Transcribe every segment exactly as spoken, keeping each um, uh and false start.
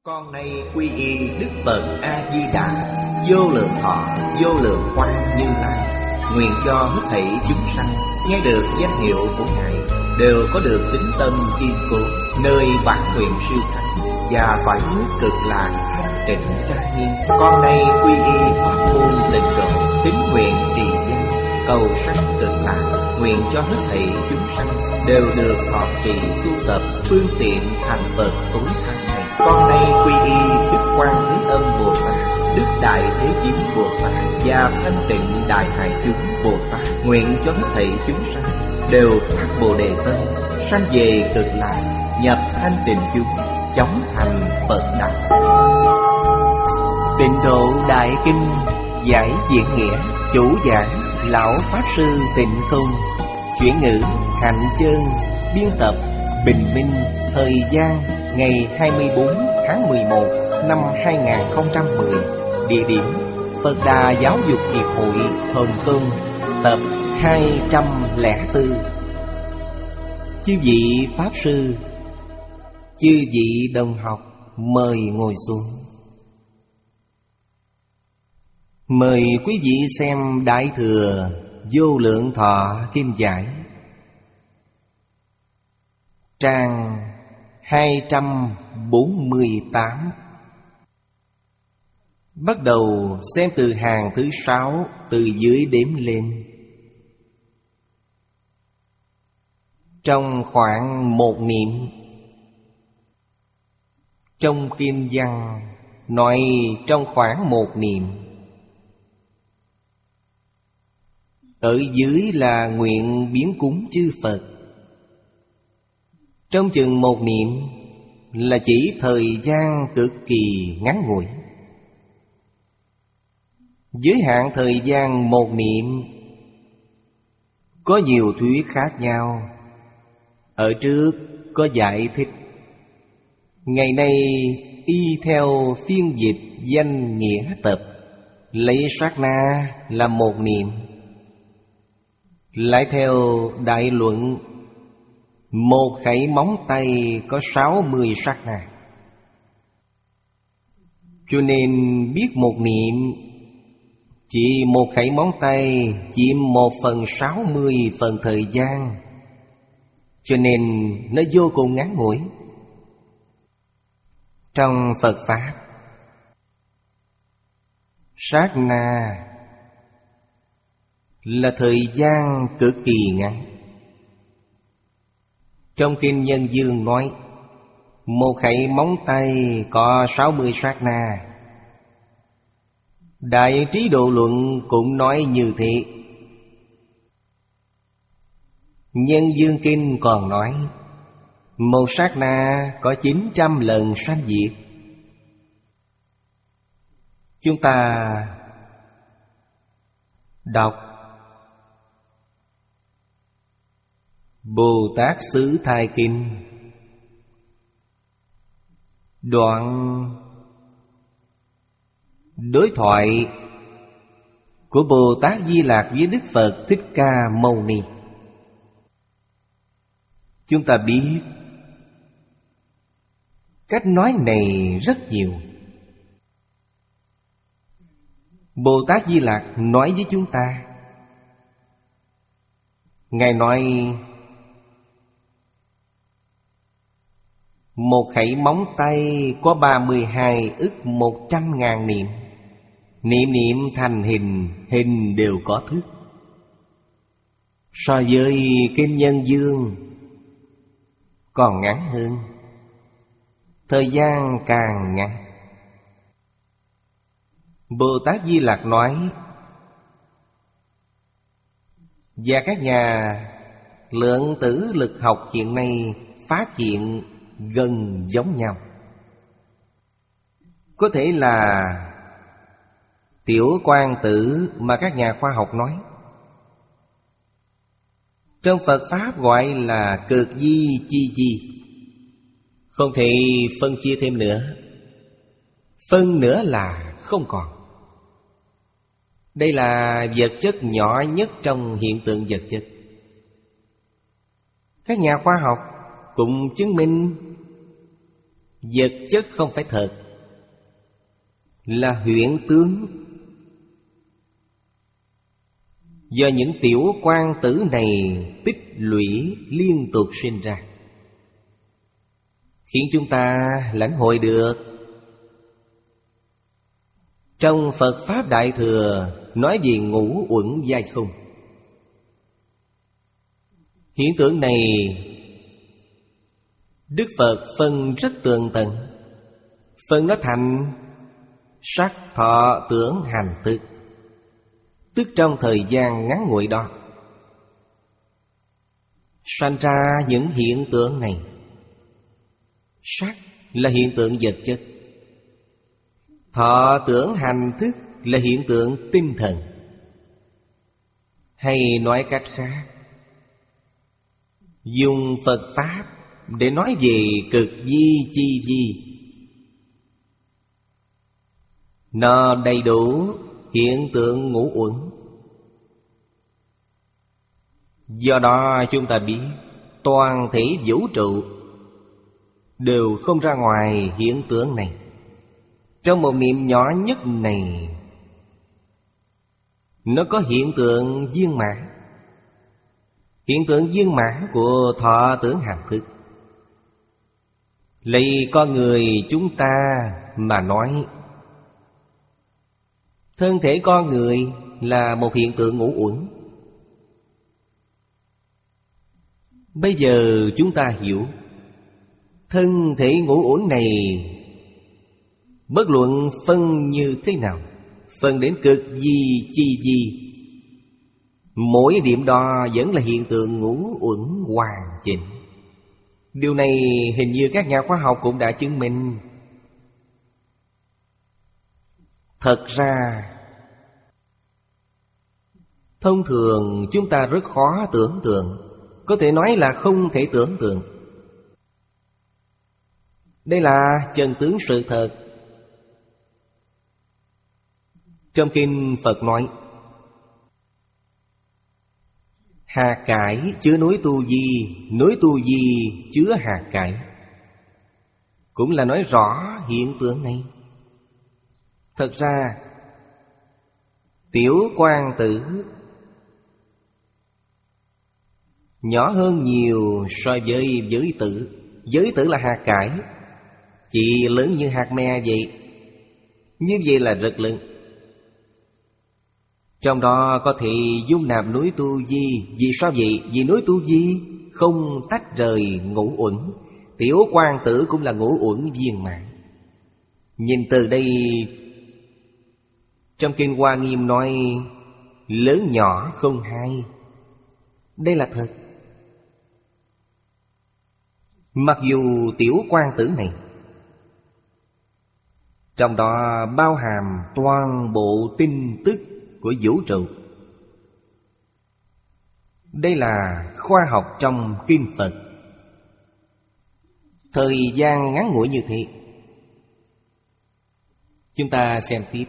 Con nay quy y Đức Phật A Di Đà, vô lượng thọ vô lượng quang Như Lai. Nguyện cho hết thảy chúng sanh nghe được danh hiệu của Ngài đều có được tín tâm kiên cố, nơi bản nguyện siêu thắng và cõi nước cực lạc thanh tịnh trang nghiêm. Con nay quy y pháp môn tịnh độ, tín nguyện trì danh cầu sanh cực lạc. Nguyện cho hết thảy chúng sanh đều được thọ trì tu tập phương tiện thành Phật tối thắng này. Con nay quy y Đức Quan Thế Âm Bồ Tát, Đức Đại Thế Chí Bồ Tát và Thanh Tịnh Đại Hải Chúng Bồ Tát. Nguyện cho hết thảy chúng sanh đều phát Bồ Đề tâm, sanh về cực lạc, nhập thanh tịnh chúng, chóng thành Phật đạo. Tịnh Độ Đại Kinh giải diễn nghĩa, chủ giảng Lão Pháp Sư Tịnh Không, chuyển ngữ Hạnh Chơn, biên tập Bình Minh. Thời gian ngày hai mươi bốn tháng mười một năm hai nghìn không trăm mười. Địa điểm Phật Đà Giáo dục Hiệp hội Hồng Kông. Tập hai trăm lẻ bốn. Chư vị Pháp Sư, chư vị đồng học, mời ngồi xuống. Mời quý vị xem Đại Thừa Vô Lượng Thọ Kim Giải, trang hai trăm bốn mươi tám. Bắt đầu xem từ hàng thứ sáu, từ dưới đếm lên. Trong khoảng một niệm, trong Kim Văn nói trong khoảng một niệm. Ở dưới là nguyện biến cúng chư Phật. Trong chừng một niệm là chỉ thời gian cực kỳ ngắn ngủi. Giới hạn thời gian một niệm có nhiều thuyết khác nhau. Ở trước có giải thích. Ngày nay y theo phiên dịch danh nghĩa tập, lấy sát na là một niệm. Lại theo đại luận, một khẩy móng tay có sáu mươi sát na. Cho nên biết một niệm chỉ một khẩy móng tay chiếm một phần sáu mươi phần thời gian, cho nên nó vô cùng ngắn ngủi. Trong Phật Pháp, sát na là thời gian cực kỳ ngắn. Trong Kinh Nhân Dương nói một khẩy móng tay có sáu mươi sát na. Đại Trí Độ Luận cũng nói như thế. Nhân Dương Kinh còn nói một sát na có chín trăm lần sanh diệt. Chúng ta đọc Bồ Tát Xứ Thai Kinh, đoạn đối thoại của Bồ Tát Di Lặc với Đức Phật Thích Ca Mâu Ni. Chúng ta biết cách nói này rất nhiều. Bồ Tát Di Lặc nói với chúng ta. Ngài nói một khẩy móng tay có ba mươi hai ức một trăm ngàn niệm. Niệm niệm thành hình, hình đều có thức. So với Kinh Nhân Dương còn ngắn hơn, thời gian càng ngắn. Bồ Tát Di Lặc nói, và các nhà lượng tử lực học hiện nay phát hiện gần giống nhau. Có thể là tiểu quang tử mà các nhà khoa học nói. Trong Phật Pháp gọi là cực di chi di. Không thể phân chia thêm nữa. Phân nữa là không còn. Đây là vật chất nhỏ nhất trong hiện tượng vật chất. Các nhà khoa học cũng chứng minh Vật chất không phải thật, là huyễn tướng, do những tiểu quang tử này tích lũy liên tục sinh ra, khiến chúng ta lãnh hội được. Trong Phật Pháp Đại Thừa nói về ngũ uẩn giai không. Hiện tượng này Đức Phật phân rất tường tận, phân nó thành sắc, thọ, tưởng, hành, thức. Tức trong thời gian ngắn ngủi đó sanh ra những hiện tượng này. Sắc là hiện tượng vật chất, thọ, tưởng, hành, thức là hiện tượng tinh thần. Hay nói cách khác, dùng Phật Pháp để nói về cực di chi di, nó đầy đủ hiện tượng ngũ uẩn. Do đó chúng ta biết toàn thể vũ trụ đều không ra ngoài hiện tượng này. Trong một niệm nhỏ nhất này, nó có hiện tượng viên mãn. Hiện tượng viên mãn của thọ, tưởng, hành, thức. Lấy con người chúng ta mà nói, thân thể con người là một hiện tượng ngũ uẩn. Bây giờ chúng ta hiểu, thân thể ngũ uẩn này bất luận phân như thế nào, phân đến cực di chi di, mỗi điểm đo vẫn là hiện tượng ngũ uẩn hoàn chỉnh. Điều này hình như các nhà khoa học cũng đã chứng minh. Thật ra thông thường chúng ta rất khó tưởng tượng, có thể nói là không thể tưởng tượng. Đây là chân tướng sự thật. Trong kinh Phật nói, hạt cải chứa núi Tu Di, núi Tu Di chứa hạt cải, cũng là nói rõ hiện tượng này. Thật ra tiểu quang tử nhỏ hơn nhiều so với giới tử. Giới tử là hạt cải, chỉ lớn như hạt me vậy. Như vậy là rất lớn. Trong đó có thể dung nạp núi Tu Di. Vì sao vậy? Vì núi Tu Di không tách rời ngũ uẩn. Tiểu quang tử cũng là ngũ uẩn viên mãn. Nhìn từ đây, trong kinh Hoa Nghiêm nói lớn nhỏ không hai. Đây là thật. Mặc dù tiểu quang tử này trong đó bao hàm toàn bộ tin tức của vũ trụ. Đây là khoa học trong kinh Phật. Thời gian ngắn ngủi như thế, chúng ta xem tiếp.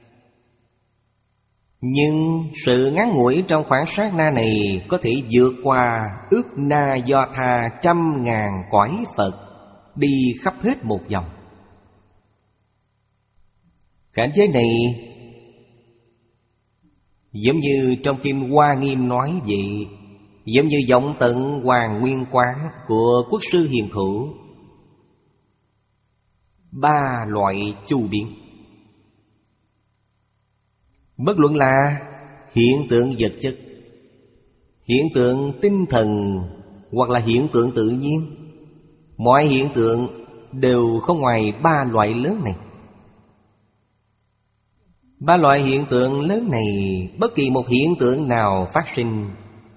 Nhưng sự ngắn ngủi trong khoảng sát na này có thể vượt qua ước na do tha trăm ngàn cõi Phật, đi khắp hết một vòng. Cảnh giới này giống như trong Kim Hoa Nghiêm nói vậy, giống như vọng tận Hoàng Nguyên Quán của Quốc sư Hiền Thủ. Ba loại chu biến, bất luận là hiện tượng vật chất, hiện tượng tinh thần, hoặc là hiện tượng tự nhiên, mọi hiện tượng đều không ngoài ba loại lớn này. Ba loại hiện tượng lớn này, bất kỳ một hiện tượng nào phát sinh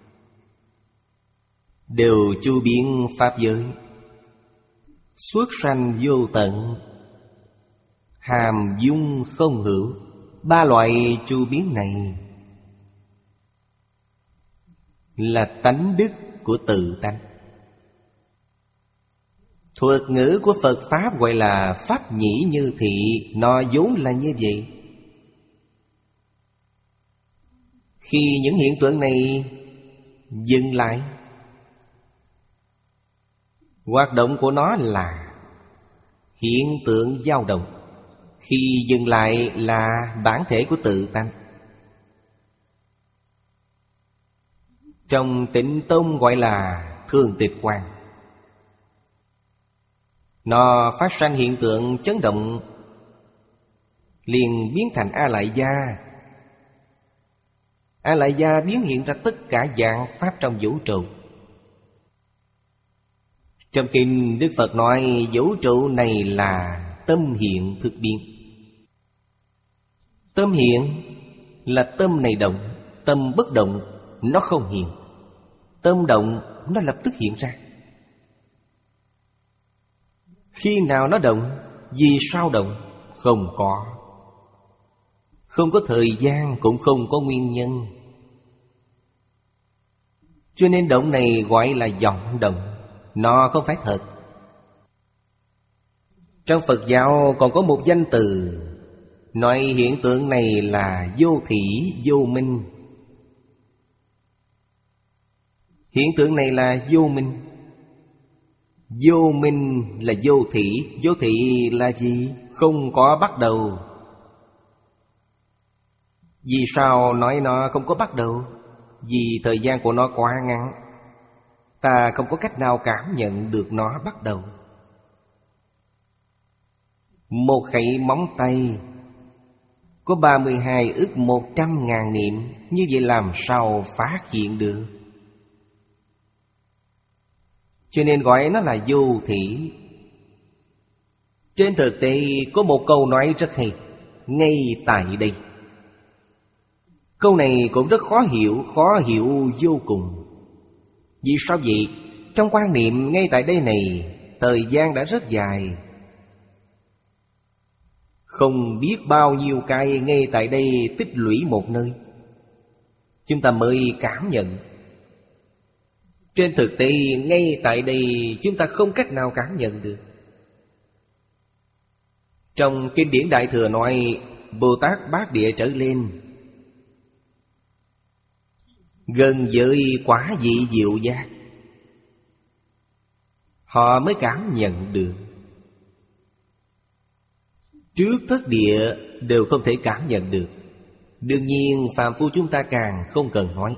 đều chu biến pháp giới, xuất sanh vô tận, hàm dung không hữu. Ba loại chu biến này là tánh đức của tự tánh. Thuật ngữ của Phật Pháp gọi là pháp nhĩ như thị, nó vốn là như vậy. Khi những hiện tượng này dừng lại, hoạt động của nó là hiện tượng dao động. Khi dừng lại là bản thể của tự tánh. Trong Tịnh Tông gọi là thường tịch quang. Nó phát sinh hiện tượng chấn động, liền biến thành A Lại Gia. A Lại Gia biến hiện ra tất cả dạng pháp trong vũ trụ. Trong kinh Đức Phật nói vũ trụ này là tâm hiện thực biến. Tâm hiện là tâm này động, tâm bất động nó không hiện. Tâm động nó lập tức hiện ra. Khi nào nó động? Vì sao động? Không có. Không có thời gian, cũng không có nguyên nhân. Cho nên động này gọi là vọng động. Nó không phải thật. Trong Phật giáo còn có một danh từ nói hiện tượng này là vô thỉ vô minh. Hiện tượng này là vô minh. Vô minh là vô thỉ. Vô thỉ là gì? Không có bắt đầu. Vì sao nói nó không có bắt đầu? Vì thời gian của nó quá ngắn, ta không có cách nào cảm nhận được nó bắt đầu. Một khẩy móng tay có ba mươi hai ức một trăm ngàn niệm. Như vậy làm sao phát hiện được? Cho nên gọi nó là vô thỉ. Trên thực tế có một câu nói rất hay ngay tại đây. Câu này cũng rất khó hiểu, khó hiểu vô cùng. Vì sao vậy? Trong quan niệm ngay tại đây này, thời gian đã rất dài. Không biết bao nhiêu cái ngay tại đây tích lũy một nơi, chúng ta mới cảm nhận. Trên thực tế ngay tại đây chúng ta không cách nào cảm nhận được. Trong kinh điển Đại Thừa nói Bồ Tát Bát Địa trở lên gần với quả vị diệu giác, họ mới cảm nhận được. Trước thất địa đều không thể cảm nhận được. Đương nhiên phàm phu chúng ta càng không cần nói.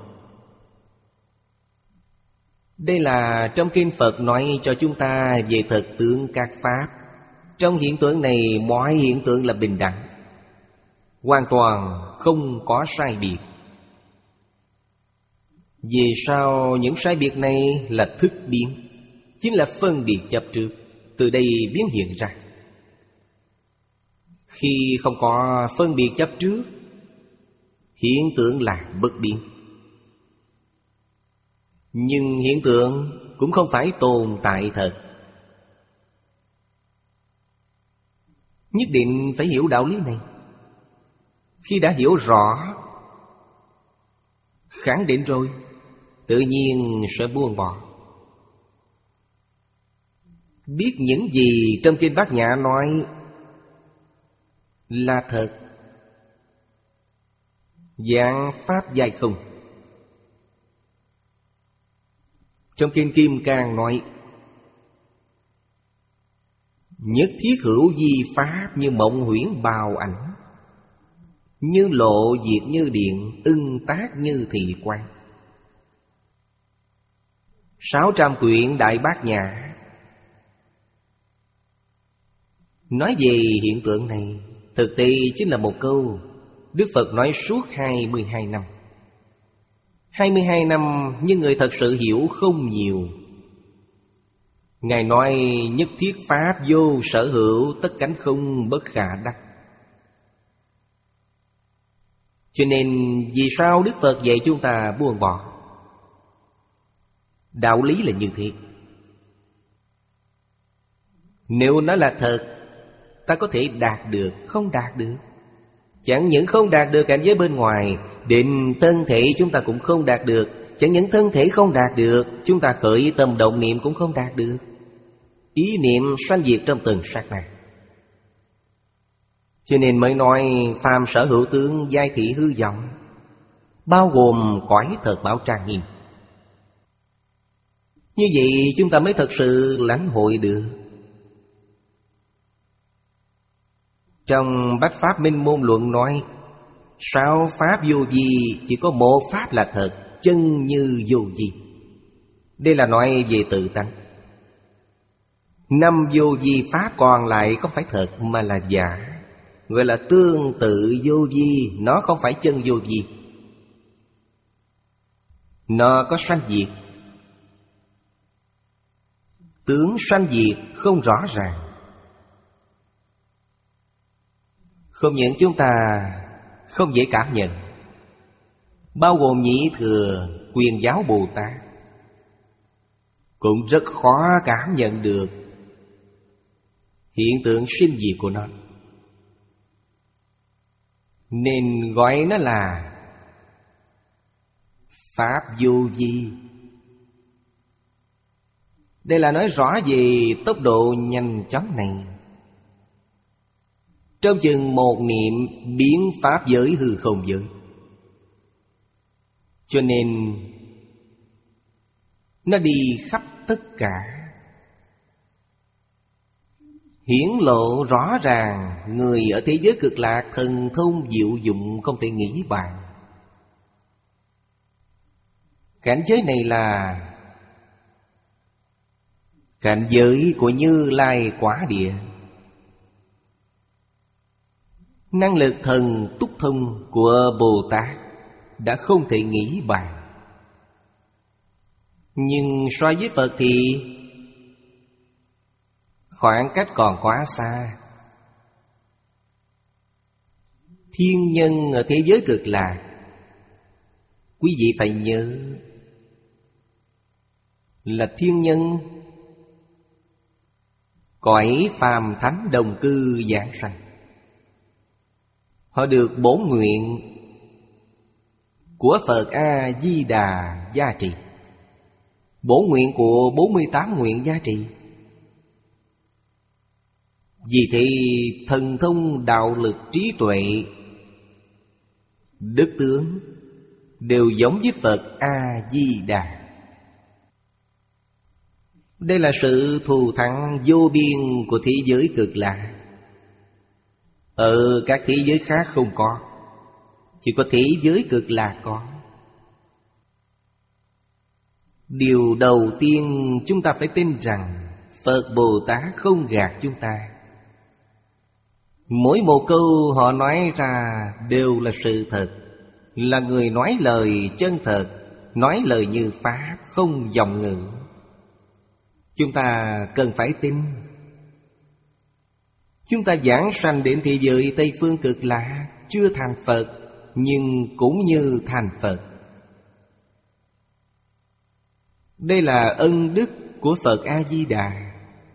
Đây là trong kinh Phật nói cho chúng ta về thực tướng các pháp. Trong hiện tượng này mọi hiện tượng là bình đẳng, hoàn toàn không có sai biệt. Vì sao những sai biệt này là thức biến? Chính là phân biệt chấp trước, từ đây biến hiện ra. Khi không có phân biệt chấp trước, hiện tượng là bất biến. Nhưng hiện tượng cũng không phải tồn tại thật. Nhất định phải hiểu đạo lý này. Khi đã hiểu rõ, khẳng định rồi, tự nhiên sẽ buông bỏ. Biết những gì trong kinh Bát Nhã nói là thật. Dạng pháp dài không. Trong kinh Kim Cang nói nhất thiết hữu di pháp như mộng huyễn bào ảnh, như lộ diệt như điện, ưng tác như thị quan. Sáu trăm quyển Đại Bát Nhã nói về hiện tượng này. Thực tế chính là một câu Đức Phật nói suốt hai mươi hai năm. Hai mươi hai năm nhưng người thật sự hiểu không nhiều. Ngài nói nhất thiết pháp vô sở hữu, tất cánh không bất khả đắc. Cho nên vì sao Đức Phật dạy chúng ta buông bỏ? Đạo lý là như thế. Nếu nó là thật, ta có thể đạt được, không đạt được. Chẳng những không đạt được cảnh giới bên ngoài, định thân thể chúng ta cũng không đạt được. Chẳng những thân thể không đạt được, chúng ta khởi tâm động niệm cũng không đạt được. Ý niệm sanh diệt trong từng sát na. Cho nên mới nói phàm sở hữu tướng giai thị hư vọng, bao gồm cõi thật bảo trang nghiêm. Như vậy chúng ta mới thật sự lãnh hội được. Trong Bát Pháp Minh Môn Luận nói, sáu pháp vô vi, chỉ có một pháp là thật, chân như vô vi. Đây là nói về tự tánh. Năm vô vi pháp còn lại không phải thật mà là giả, gọi là tương tự vô vi. Nó không phải chân vô vi. Nó có sanh diệt. Tướng sanh diệt không rõ ràng. Không những chúng ta không dễ cảm nhận, bao gồm Nhị Thừa Quyền Giáo Bồ Tát cũng rất khó cảm nhận được hiện tượng sinh diệt của nó. Nên gọi nó là pháp vô vi. Đây là nói rõ về tốc độ nhanh chóng này. Trong chừng một niệm biến pháp giới hư không giới. Cho nên nó đi khắp tất cả, hiển lộ rõ ràng. Người ở thế giới cực lạc thần thông diệu dụng không thể nghĩ bàn. Cảnh giới này là cảnh giới của Như Lai Quả Địa. Năng lực thần túc thông của Bồ Tát đã không thể nghĩ bàn. Nhưng so với Phật thì khoảng cách còn quá xa. Thiên nhân ở thế giới cực lạc, quý vị phải nhớ là thiên nhân cõi phàm thánh đồng cư giảng sanh. Họ được bổn nguyện của Phật A-di-đà gia trì, bổn nguyện của bốn mươi tám nguyện gia trì. Vì thế thần thông đạo lực trí tuệ đức tướng đều giống với Phật A-di-đà. Đây là sự thù thắng vô biên của thế giới cực lạc. Ở các thế giới khác không có, chỉ có thế giới cực lạc có. Điều đầu tiên chúng ta phải tin rằng Phật Bồ Tát không gạt chúng ta. Mỗi một câu họ nói ra đều là sự thật, là người nói lời chân thật, nói lời như pháp, không vọng ngữ. Chúng ta cần phải tin. Chúng ta giảng sanh đến thế giới Tây Phương cực lạc, chưa thành Phật, nhưng cũng như thành Phật. Đây là ân đức của Phật A-di-đà.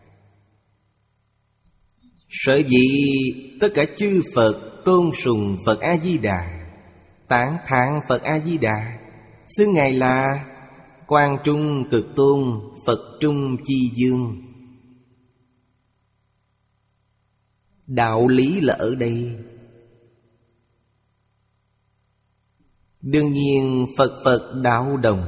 Sở dĩ tất cả chư Phật tôn sùng Phật A-di-đà, tán thán Phật A-di-đà, xưng Ngài là Quang Trung Cực Tôn, Phật Trung Chi Dương. Đạo lý là ở đây. Đương nhiên Phật Phật đạo đồng,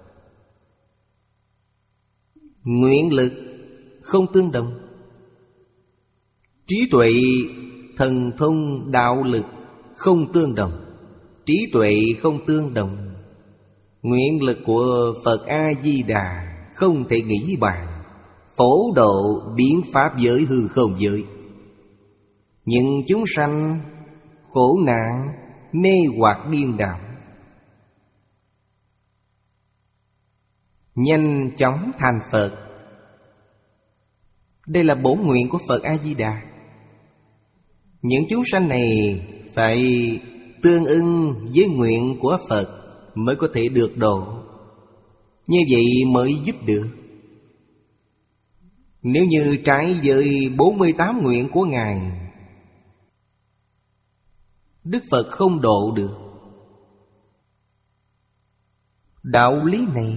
nguyện lực không tương đồng. Trí tuệ thần thông đạo lực không tương đồng. Trí tuệ không tương đồng. Nguyện lực của Phật A-di-đà không thể nghĩ bàn, phổ độ biến pháp giới hư không giới. Nhưng chúng sanh khổ nạn mê hoặc điên đảo, nhanh chóng thành Phật. Đây là bổn nguyện của Phật A-di-đà. Những chúng sanh này phải tương ưng với nguyện của Phật mới có thể được độ. Như vậy mới giúp được. Nếu như trái với bốn mươi tám nguyện của Ngài, Đức Phật không độ được. Đạo lý này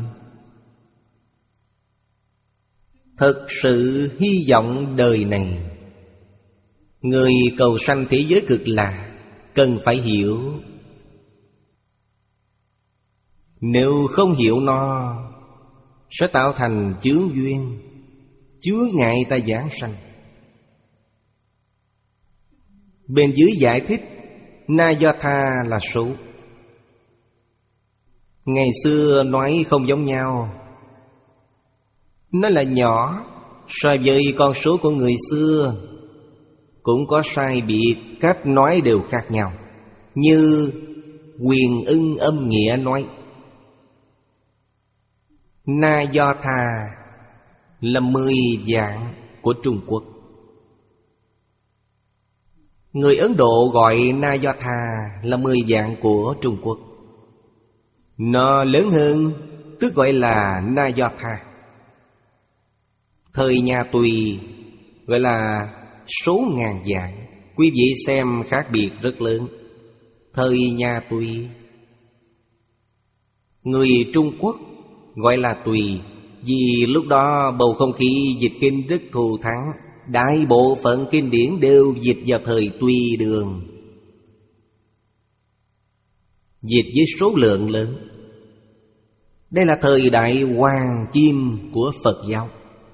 thật sự hy vọng đời này người cầu sanh thế giới cực lạc cần phải hiểu. Nếu không hiểu nó, sẽ tạo thành chướng duyên, chướng ngại ta giảng sanh. Bên dưới giải thích Nayatha là số. Ngày xưa nói không giống nhau. Nó là nhỏ so với con số của người xưa. Cũng có sai biệt, cách nói đều khác nhau. Như Quyền Ưng Âm Nghĩa nói Nayatha là mười vạn của Trung Quốc. Người Ấn Độ gọi Nayatha là mười vạn của Trung Quốc. Nó lớn hơn, tức gọi là Nayatha. Thời nhà Tùy gọi là số ngàn vạn. Quý vị xem khác biệt rất lớn. Thời nhà Tùy. Người Trung Quốc gọi là Tùy, vì lúc đó bầu không khí dịch kinh rất thù thắng. Đại bộ phận kinh điển đều dịch vào thời Tùy Đường, dịch với số lượng lớn. Đây là thời đại hoàng kim của Phật giáo.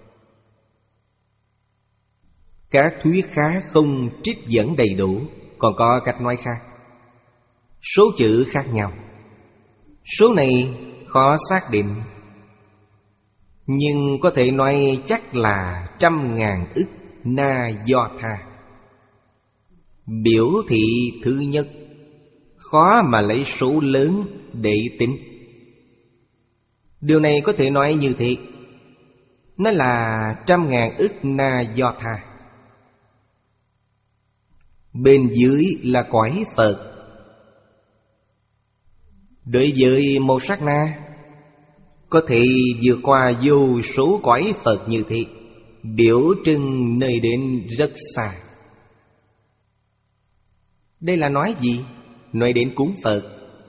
Các thuyết khác không trích dẫn đầy đủ, còn có cách nói khác. Số chữ khác nhau. Số này khó xác định, nhưng có thể nói chắc là trăm ngàn ức Nayatha. Biểu thị thứ nhất, khó mà lấy số lớn để tính. Điều này có thể nói như thế. Nó là trăm ngàn ức Nayatha. Bên dưới là cõi Phật. Đối với một sát na có thể vượt qua vô số cõi Phật như thế, biểu trưng nơi đến rất xa. Đây là nói gì? Nói đến cúng Phật.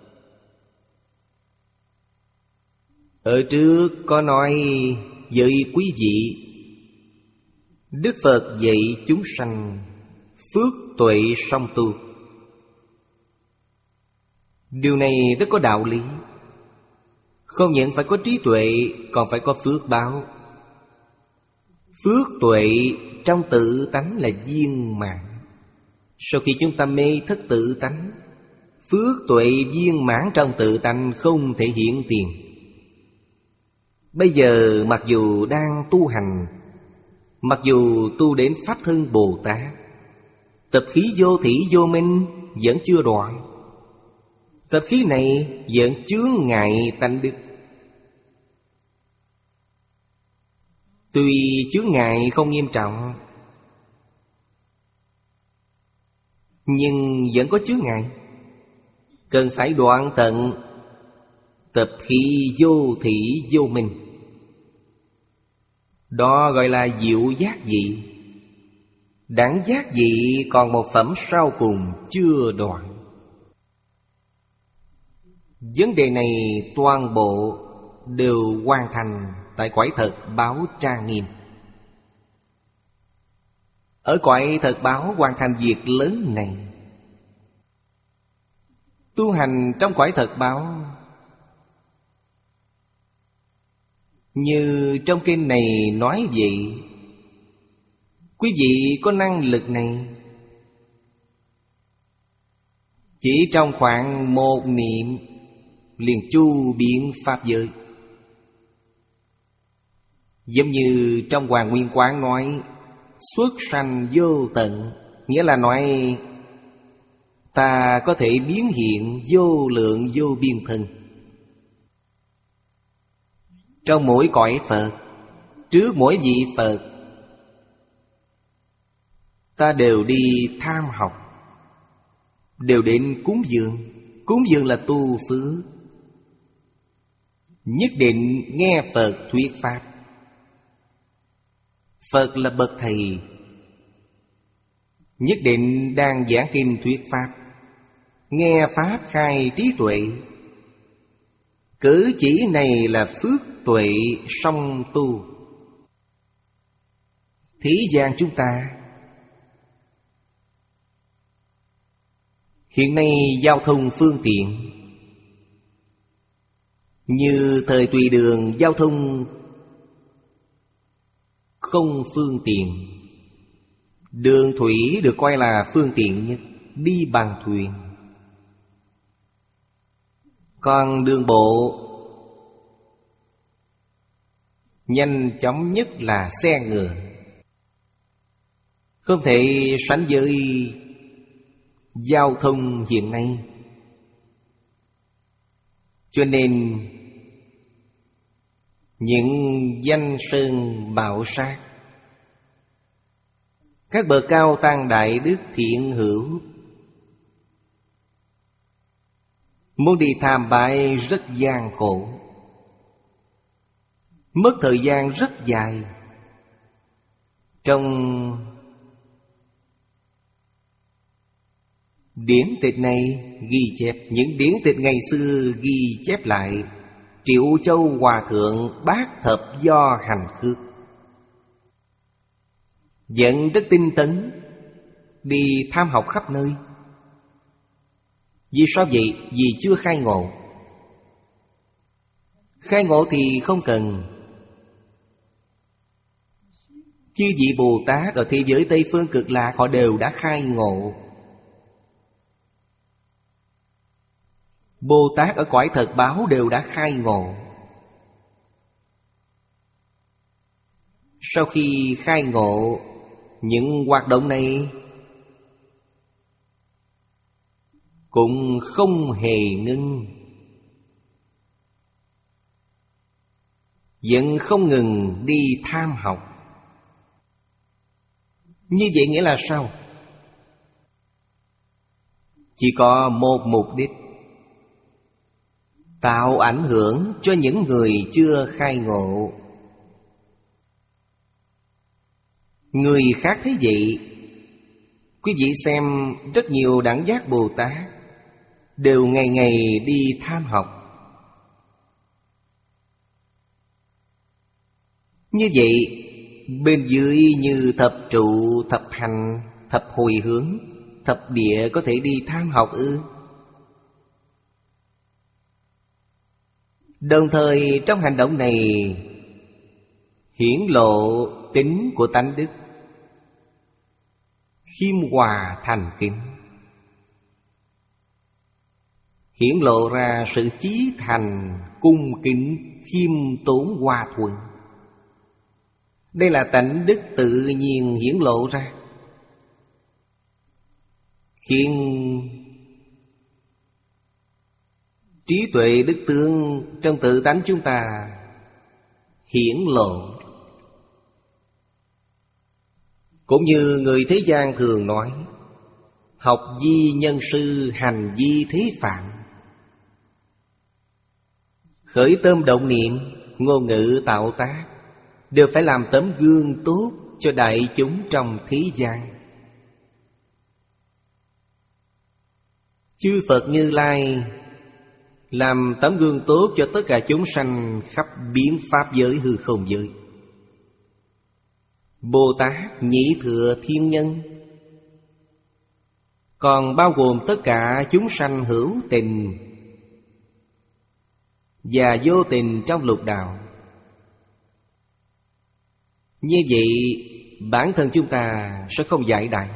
Ở trước có nói với quý vị, Đức Phật dạy chúng sanh phước tuệ song tu. Điều này rất có đạo lý. Không những phải có trí tuệ, còn phải có phước báo. Phước tuệ trong tự tánh là viên mãn. Sau khi chúng ta mê thất tự tánh, phước tuệ viên mãn trong tự tánh không thể hiện tiền. Bây giờ mặc dù đang tu hành, mặc dù tu đến Pháp Thân Bồ Tát, tập khí vô thỉ vô minh vẫn chưa đoạn. Tập khí này vẫn chướng ngại tánh đức. Tuy chướng ngại không nghiêm trọng, nhưng vẫn có chướng ngại, cần phải đoạn tận tập khí vô thỉ vô minh. Đó gọi là diệu giác vị. Đẳng giác vị còn một phẩm sau cùng chưa đoạn. Vấn đề này toàn bộ đều hoàn thành tại cõi thật báo trang nghiêm. Ở cõi thật báo hoàn thành việc lớn này. Tu hành trong cõi thật báo, như trong kinh này nói vậy, quý vị có năng lực này, chỉ trong khoảng một niệm liền chu biện pháp giới. Giống như trong Hoàng Nguyên Quán nói xuất sanh vô tận, nghĩa là nói ta có thể biến hiện vô lượng vô biên thân. Trong mỗi cõi Phật, trước mỗi vị Phật, ta đều đi tham học, đều đến cúng dường. Cúng dường là tu phước. Nhất định nghe Phật thuyết pháp. Phật là bậc thầy, nhất định đang giảng kinh thuyết pháp. Nghe pháp khai trí tuệ. Cử chỉ này là phước tuệ song tu. Thế gian chúng ta hiện nay giao thông phương tiện, như thời Tùy Đường giao thông không phương tiện, Đường thủy được coi là phương tiện nhất, đi bằng thuyền. Còn đường bộ nhanh chóng nhất là xe ngựa, không thể sánh với giao thông hiện nay. Cho nên những danh sơn bảo sát, các bậc cao tăng đại đức thiện hữu muốn đi tham bái rất gian khổ, mất thời gian rất dài. Trong điển tịch này ghi chép, những điển tịch ngày xưa ghi chép lại, Triệu Châu Hòa Thượng bát thập do hành khước vẫn rất tinh tấn, đi tham học khắp nơi. Vì sao vậy? Vì chưa khai ngộ. Khai ngộ thì không cần. Chư vị Bồ Tát ở thế giới Tây Phương Cực Lạc họ đều đã khai ngộ. Bồ Tát ở cõi thật báo đều đã khai ngộ. Sau khi khai ngộ, những hoạt động này cũng không hề ngưng, vẫn không ngừng đi tham học. Như vậy nghĩa là sao? Chỉ có một mục đích: tạo ảnh hưởng cho những người chưa khai ngộ. Người khác thấy vậy, quý vị xem rất nhiều đẳng giác Bồ Tát đều ngày ngày đi tham học. Như vậy, bên dưới như thập trụ, thập hành, thập hồi hướng, thập địa có thể đi tham học ư? Đồng thời trong hành động này hiển lộ tính của tánh đức, khiêm hòa thành kính, hiển lộ ra sự chí thành, cung kính, khiêm tốn hòa thuận. Đây là tánh đức tự nhiên hiển lộ ra, khiến trí tuệ đức tướng trong tự tánh chúng ta hiển lộ. Cũng như người thế gian thường nói, học vi nhân sư, hành vi thế phạm. Khởi tâm động niệm, ngôn ngữ tạo tác đều phải làm tấm gương tốt cho đại chúng trong thế gian. Chư Phật Như Lai làm tấm gương tốt cho tất cả chúng sanh khắp biến pháp giới hư không giới. Bồ Tát Nhị Thừa Thiên Nhân còn bao gồm tất cả chúng sanh hữu tình và vô tình trong lục đạo. Như vậy bản thân chúng ta sẽ không giải đại.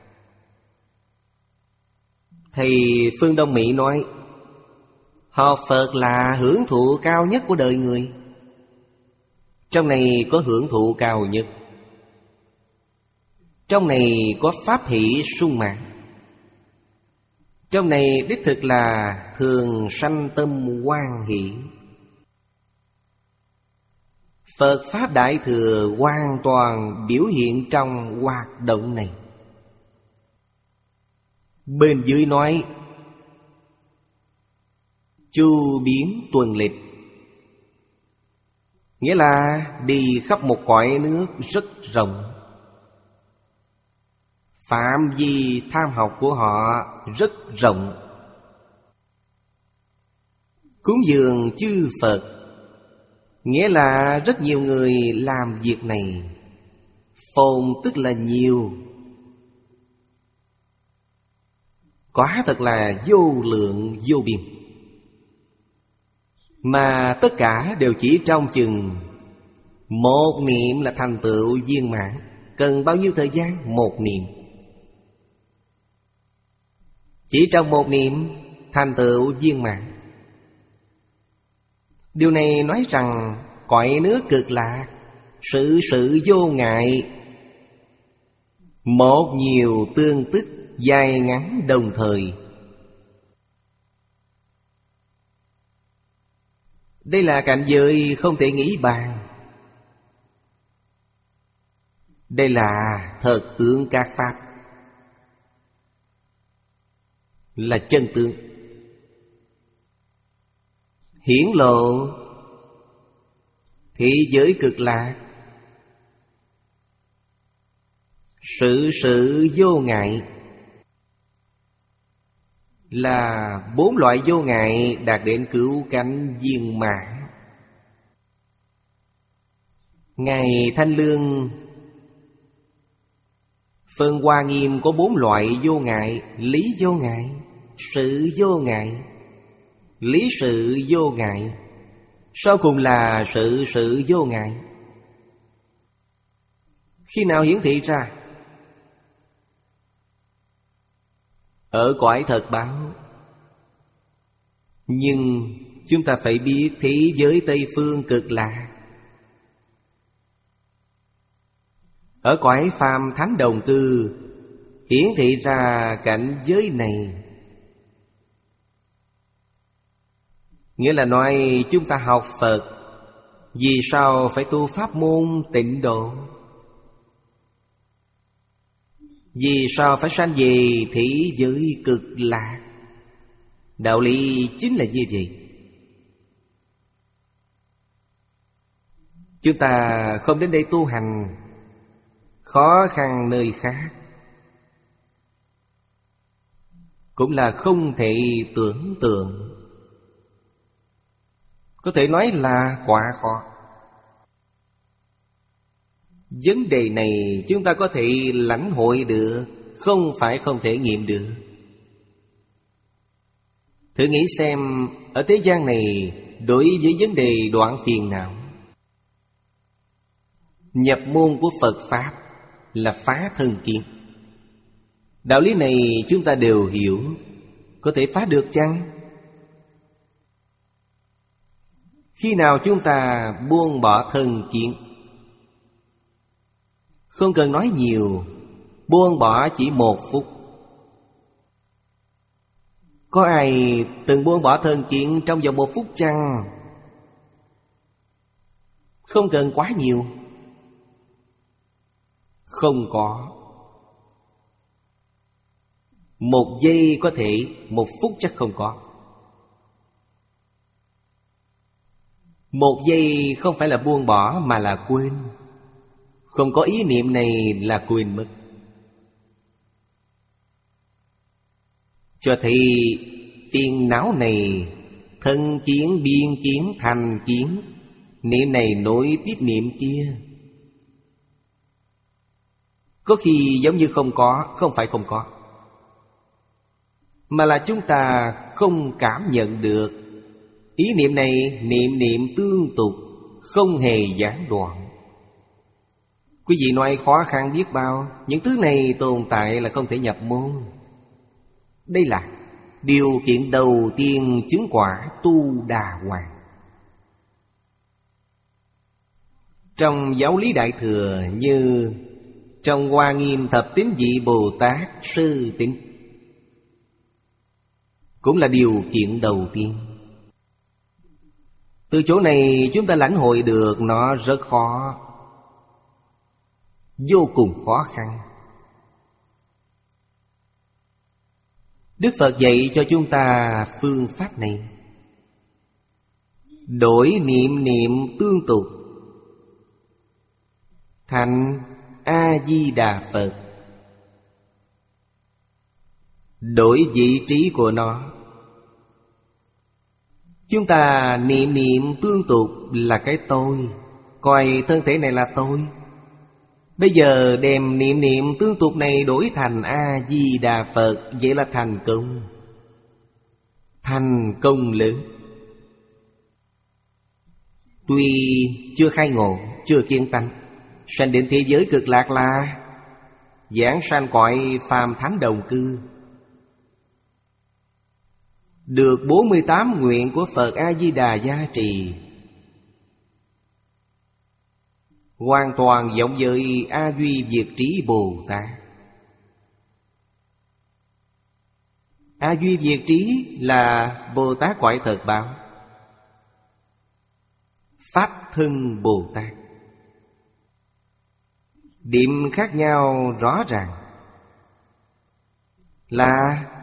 Thầy Phương Đông Mỹ nói, học Phật là hưởng thụ cao nhất của đời người. Trong này có hưởng thụ cao nhất, trong này có pháp hỷ sung mãn, trong này đích thực là thường sanh tâm hoan hỷ. Phật Pháp Đại Thừa hoàn toàn biểu hiện trong hoạt động này. Bên dưới nói chu biến tuần lịch, nghĩa là đi khắp một cõi nước rất rộng. Phạm vi tham học của họ rất rộng. Cúng dường chư Phật, nghĩa là rất nhiều người làm việc này. Phồn tức là nhiều, quả thật là vô lượng vô biên. Mà tất cả đều chỉ trong chừng một niệm là thành tựu viên mãn. Cần bao nhiêu thời gian? Một niệm. Chỉ trong một niệm thành tựu viên mãn. Điều này nói rằng cõi nước cực lạc, sự sự vô ngại, một nhiều tương tức, dài ngắn đồng thời. Đây là cảnh giới không thể nghĩ bàn. Đây là thật tướng các pháp, là chân tướng hiển lộ thế giới cực lạc. Sự sự vô ngại là bốn loại vô ngại đạt đến cửu cảnh viên mãn. Ngài Thanh Lương phân Hoa Nghiêm có bốn loại vô ngại: lý vô ngại, sự vô ngại, lý sự vô ngại, sau cùng là sự sự vô ngại. Khi nào hiển thị ra? Ở cõi thật báo. Nhưng chúng ta phải biết thế giới Tây Phương cực lạc, ở cõi phàm thánh đồng cư hiển thị ra cảnh giới này. Nghĩa là nói chúng ta học Phật, vì sao phải tu pháp môn tịnh độ? Vì sao phải sanh về thế giới cực lạc? Đạo lý chính là như vậy. Chúng ta không đến đây tu hành, khó khăn nơi khác, cũng là không thể tưởng tượng. Có thể nói là quá khó. Vấn đề này chúng ta có thể lãnh hội được, không phải không thể nghiệm được. Thử nghĩ xem, ở thế gian này đối với vấn đề đoạn phiền não, nhập môn của Phật Pháp là phá thân kiến. Đạo lý này chúng ta đều hiểu. Có thể phá được chăng? Khi nào chúng ta buông bỏ thân kiến? Không cần nói nhiều, buông bỏ chỉ một phút. Có ai từng buông bỏ thân kiến trong vòng một phút chăng? Không cần quá nhiều. Không có. Một giây có thể, một phút chắc không có. Một giây không phải là buông bỏ mà là quên. Không có ý niệm này là quên mất. Cho thấy phiền não này, thân kiến biên kiến thành kiến, niệm này nối tiếp niệm kia. Có khi giống như không có, không phải không có, mà là chúng ta không cảm nhận được. Ý niệm này niệm niệm tương tục, không hề gián đoạn. Quý vị nói khó khăn biết bao, những thứ này tồn tại là không thể nhập môn. Đây là điều kiện đầu tiên chứng quả tu đà hoàng. Trong giáo lý Đại Thừa, như trong Hoa Nghiêm Thập Tín Vị Bồ Tát Sư Tín, cũng là điều kiện đầu tiên. Từ chỗ này chúng ta lãnh hội được nó rất khó, vô cùng khó khăn. Đức Phật dạy cho chúng ta phương pháp này: đổi niệm niệm tương tục thành A-di-đà Phật. Đổi vị trí của nó. Chúng ta niệm niệm tương tục là cái tôi, coi thân thể này là tôi. Bây giờ đem niệm niệm tương tục này đổi thành A-di-đà Phật, vậy là thành công. Thành công lớn. Tuy chưa khai ngộ, chưa kiên tánh, Sanh đến thế giới cực lạc là giảng sanh cõi phàm thánh đồng cư, được bốn mươi tám nguyện của Phật A-di-đà gia trì, hoàn toàn giống với A Duy Diệt Trí Bồ Tát. A Duy Diệt Trí là Bồ Tát cõi thật báo, Pháp thân Bồ Tát. Điểm khác nhau rõ ràng là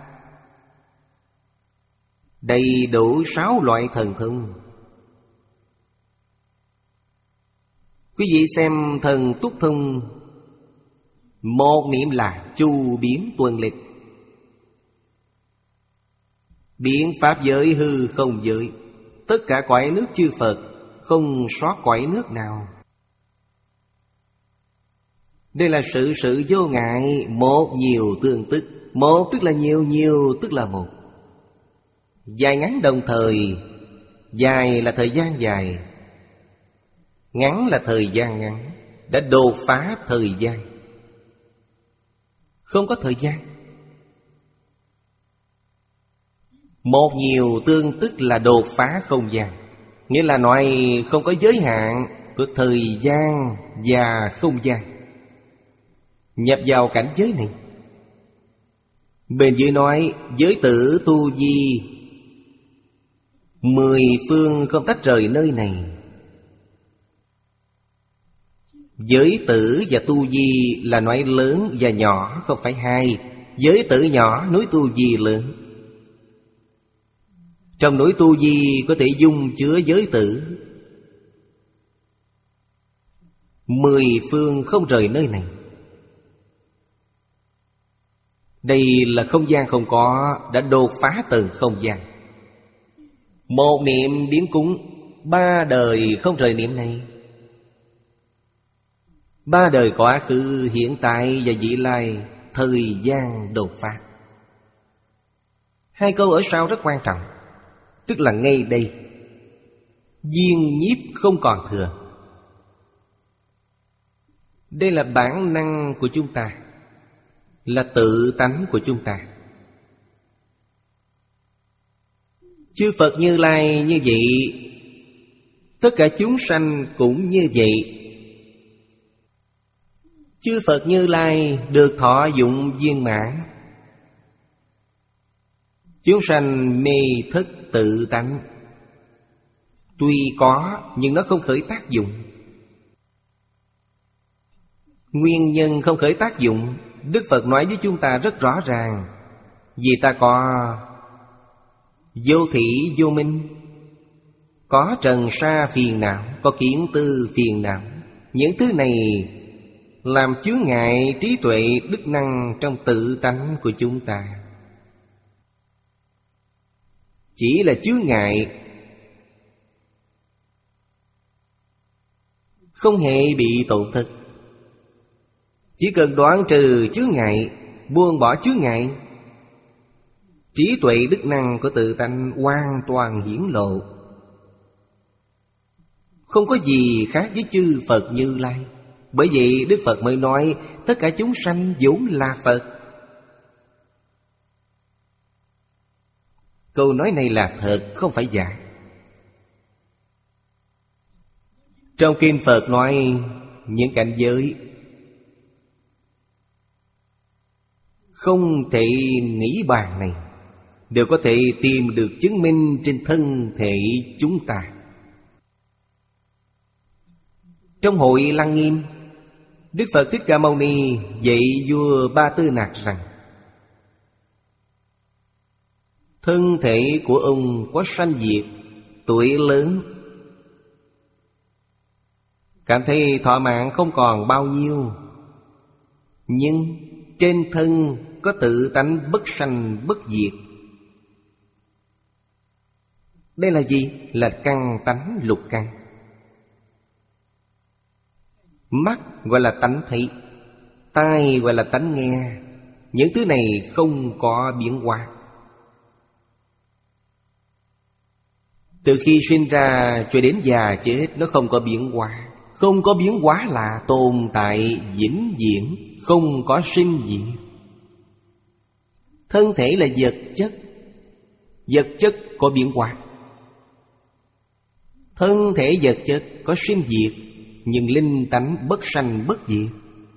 đầy đủ sáu loại thần thông. Quý vị xem thần túc thông, một niệm là chu biến tuần lịch, biến pháp giới hư không giới, tất cả cõi nước chư Phật, không sót cõi nước nào. Đây là sự sự vô ngại, một nhiều tương tức. Một tức là nhiều, nhiều tức là một. Dài ngắn đồng thời. Dài là thời gian dài, ngắn là thời gian ngắn. Đã đột phá thời gian, không có thời gian. Một nhiều tương tức là đột phá không gian, nghĩa là nói không có giới hạn của thời gian và không gian. Nhập vào cảnh giới này. Bên dưới nói giới tử tu di, mười phương không tách rời nơi này. Giới tử và tu di là nói lớn và nhỏ, không phải hai. Giới tử nhỏ, núi tu di lớn. Trong núi tu di có thể dung chứa giới tử. Mười phương không rời nơi này. Đây là không gian không có, đã đột phá tầng không gian. Một niệm biến cúng, ba đời không rời niệm này. Ba đời quá khứ, hiện tại và vị lai, thời gian đột phá. Hai câu ở sau rất quan trọng, tức là ngay đây, viên nhiếp không còn thừa. Đây là bản năng của chúng ta, là tự tánh của chúng ta. Chư Phật Như Lai như vậy, tất cả chúng sanh cũng như vậy. Chư Phật Như Lai được thọ dụng viên mãn. Chúng sanh mê thức tự tánh tuy có, nhưng nó không khởi tác dụng. Nguyên nhân không khởi tác dụng, Đức Phật nói với chúng ta rất rõ ràng. Vì ta có vô thị vô minh, có trần sa phiền não, có kiến tư phiền não. Những thứ này làm chướng ngại trí tuệ đức năng trong tự tánh của chúng ta. Chỉ là chướng ngại, không hề bị tổn thất. Chỉ cần đoạn trừ chướng ngại, buông bỏ chướng ngại, trí tuệ đức năng của tự tánh hoàn toàn hiển lộ. Không có gì khác với chư Phật Như Lai. Bởi vậy Đức Phật mới nói tất cả chúng sanh vốn là Phật. Câu nói này là thật, không phải giả. Trong Kinh Phật nói những cảnh giới không thể nghĩ bàn này đều có thể tìm được chứng minh trên thân thể chúng ta. Trong hội Lăng Nghiêm, Đức Phật Thích Ca Mâu Ni dạy vua Ba Tư Nặc rằng thân thể của ông có sanh diệt, tuổi lớn, cảm thấy thọ mạng không còn bao nhiêu, nhưng trên thân có tự tánh bất sanh bất diệt. Đây là gì? Là căn tánh lục căn. Mắt gọi là tánh thấy, tai gọi là tánh nghe. Những thứ này không có biến hóa. Từ khi sinh ra cho đến già chết, nó không có biến hóa, Không có biến hóa là tồn tại vĩnh viễn, không có sinh diệt. Thân thể là vật chất, vật chất có biến hóa. Thân thể vật chất có sinh diệt, nhưng linh tánh bất sanh bất diệt.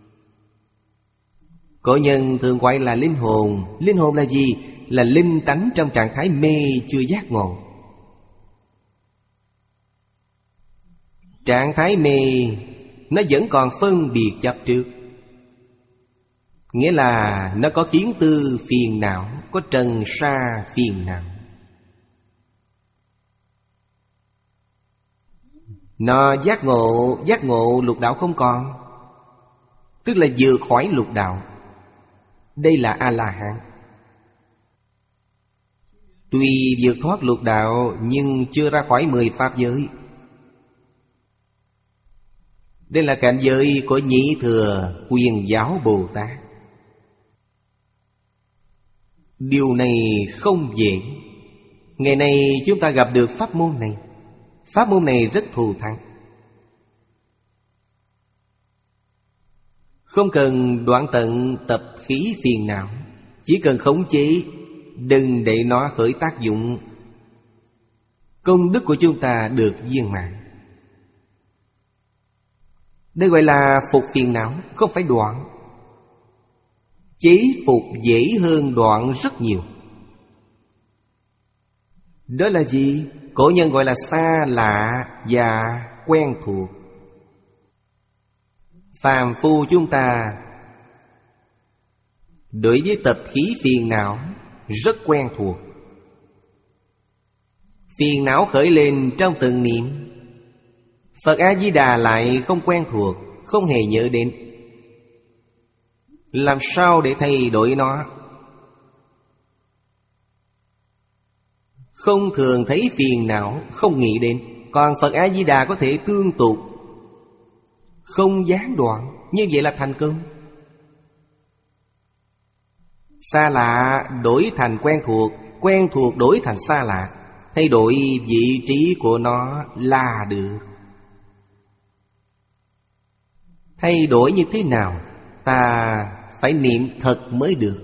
Cổ nhân thường gọi là linh hồn. Linh hồn là gì? Là linh tánh trong trạng thái mê chưa giác ngộ. Trạng thái mê nó vẫn còn phân biệt chấp trước, nghĩa là nó có kiến tư phiền não, có trần sa phiền não. Nó giác ngộ, giác ngộ lục đạo không còn, tức là vượt khỏi lục đạo. Đây là A-la-hán. Tuy vượt thoát lục đạo nhưng chưa ra khỏi mười pháp giới. Đây là cảnh giới của Nhị Thừa Quyền Giáo Bồ Tát. Điều này không dễ. Ngày nay chúng ta gặp được pháp môn này. Pháp môn này rất thù thắng. Không cần đoạn tận tập khí phiền não, chỉ cần khống chế, đừng để nó khởi tác dụng. Công đức của chúng ta được viên mãn. Đây gọi là phục phiền não, không phải đoạn. Chế phục dễ hơn đoạn rất nhiều. Đó là gì? Cổ nhân gọi là xa lạ và quen thuộc. Phàm phu chúng ta đối với tập khí phiền não rất quen thuộc. Phiền não khởi lên trong từng niệm, Phật A-di-đà lại không quen thuộc, không hề nhớ đến. Làm sao để thay đổi nó? Không thường thấy phiền não, không nghĩ đến. Còn Phật A-di-đà có thể tương tục, không gián đoạn. Như vậy là thành công. Xa lạ đổi thành quen thuộc, quen thuộc đổi thành xa lạ. Thay đổi vị trí của nó là được. Thay đổi như thế nào? Ta phải niệm thật mới được.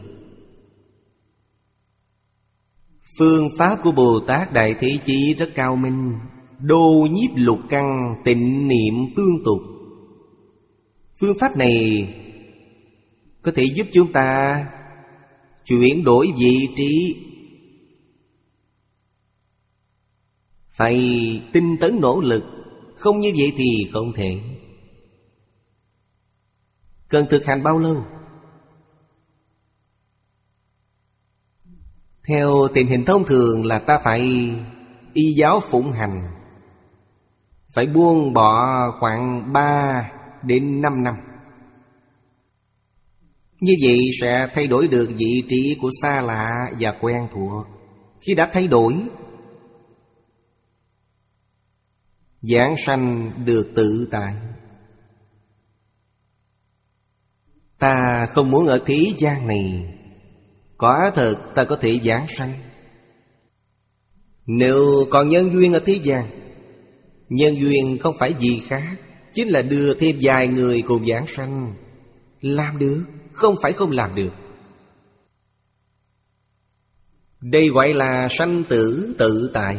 Phương pháp của Bồ Tát Đại Thế Chí rất cao minh. Đô nhiếp lục căn, tịnh niệm tương tục. Phương pháp này có thể giúp chúng ta chuyển đổi vị trí. Phải tinh tấn nỗ lực, không như vậy thì không thể. Cần thực hành bao lâu? Theo tình hình thông thường là ta phải y giáo phụng hành, phải buông bỏ khoảng ba đến năm năm. Như vậy sẽ thay đổi được vị trí của xa lạ và quen thuộc. Khi đã thay đổi, giảng sanh được tự tại. Ta không muốn ở thế gian này, quả thật ta có thể giảng sanh. Nếu còn nhân duyên ở thế gian, nhân duyên không phải gì khác, chính là đưa thêm vài người cùng giảng sanh. Làm được, không phải không làm được. Đây gọi là sanh tử tự tại.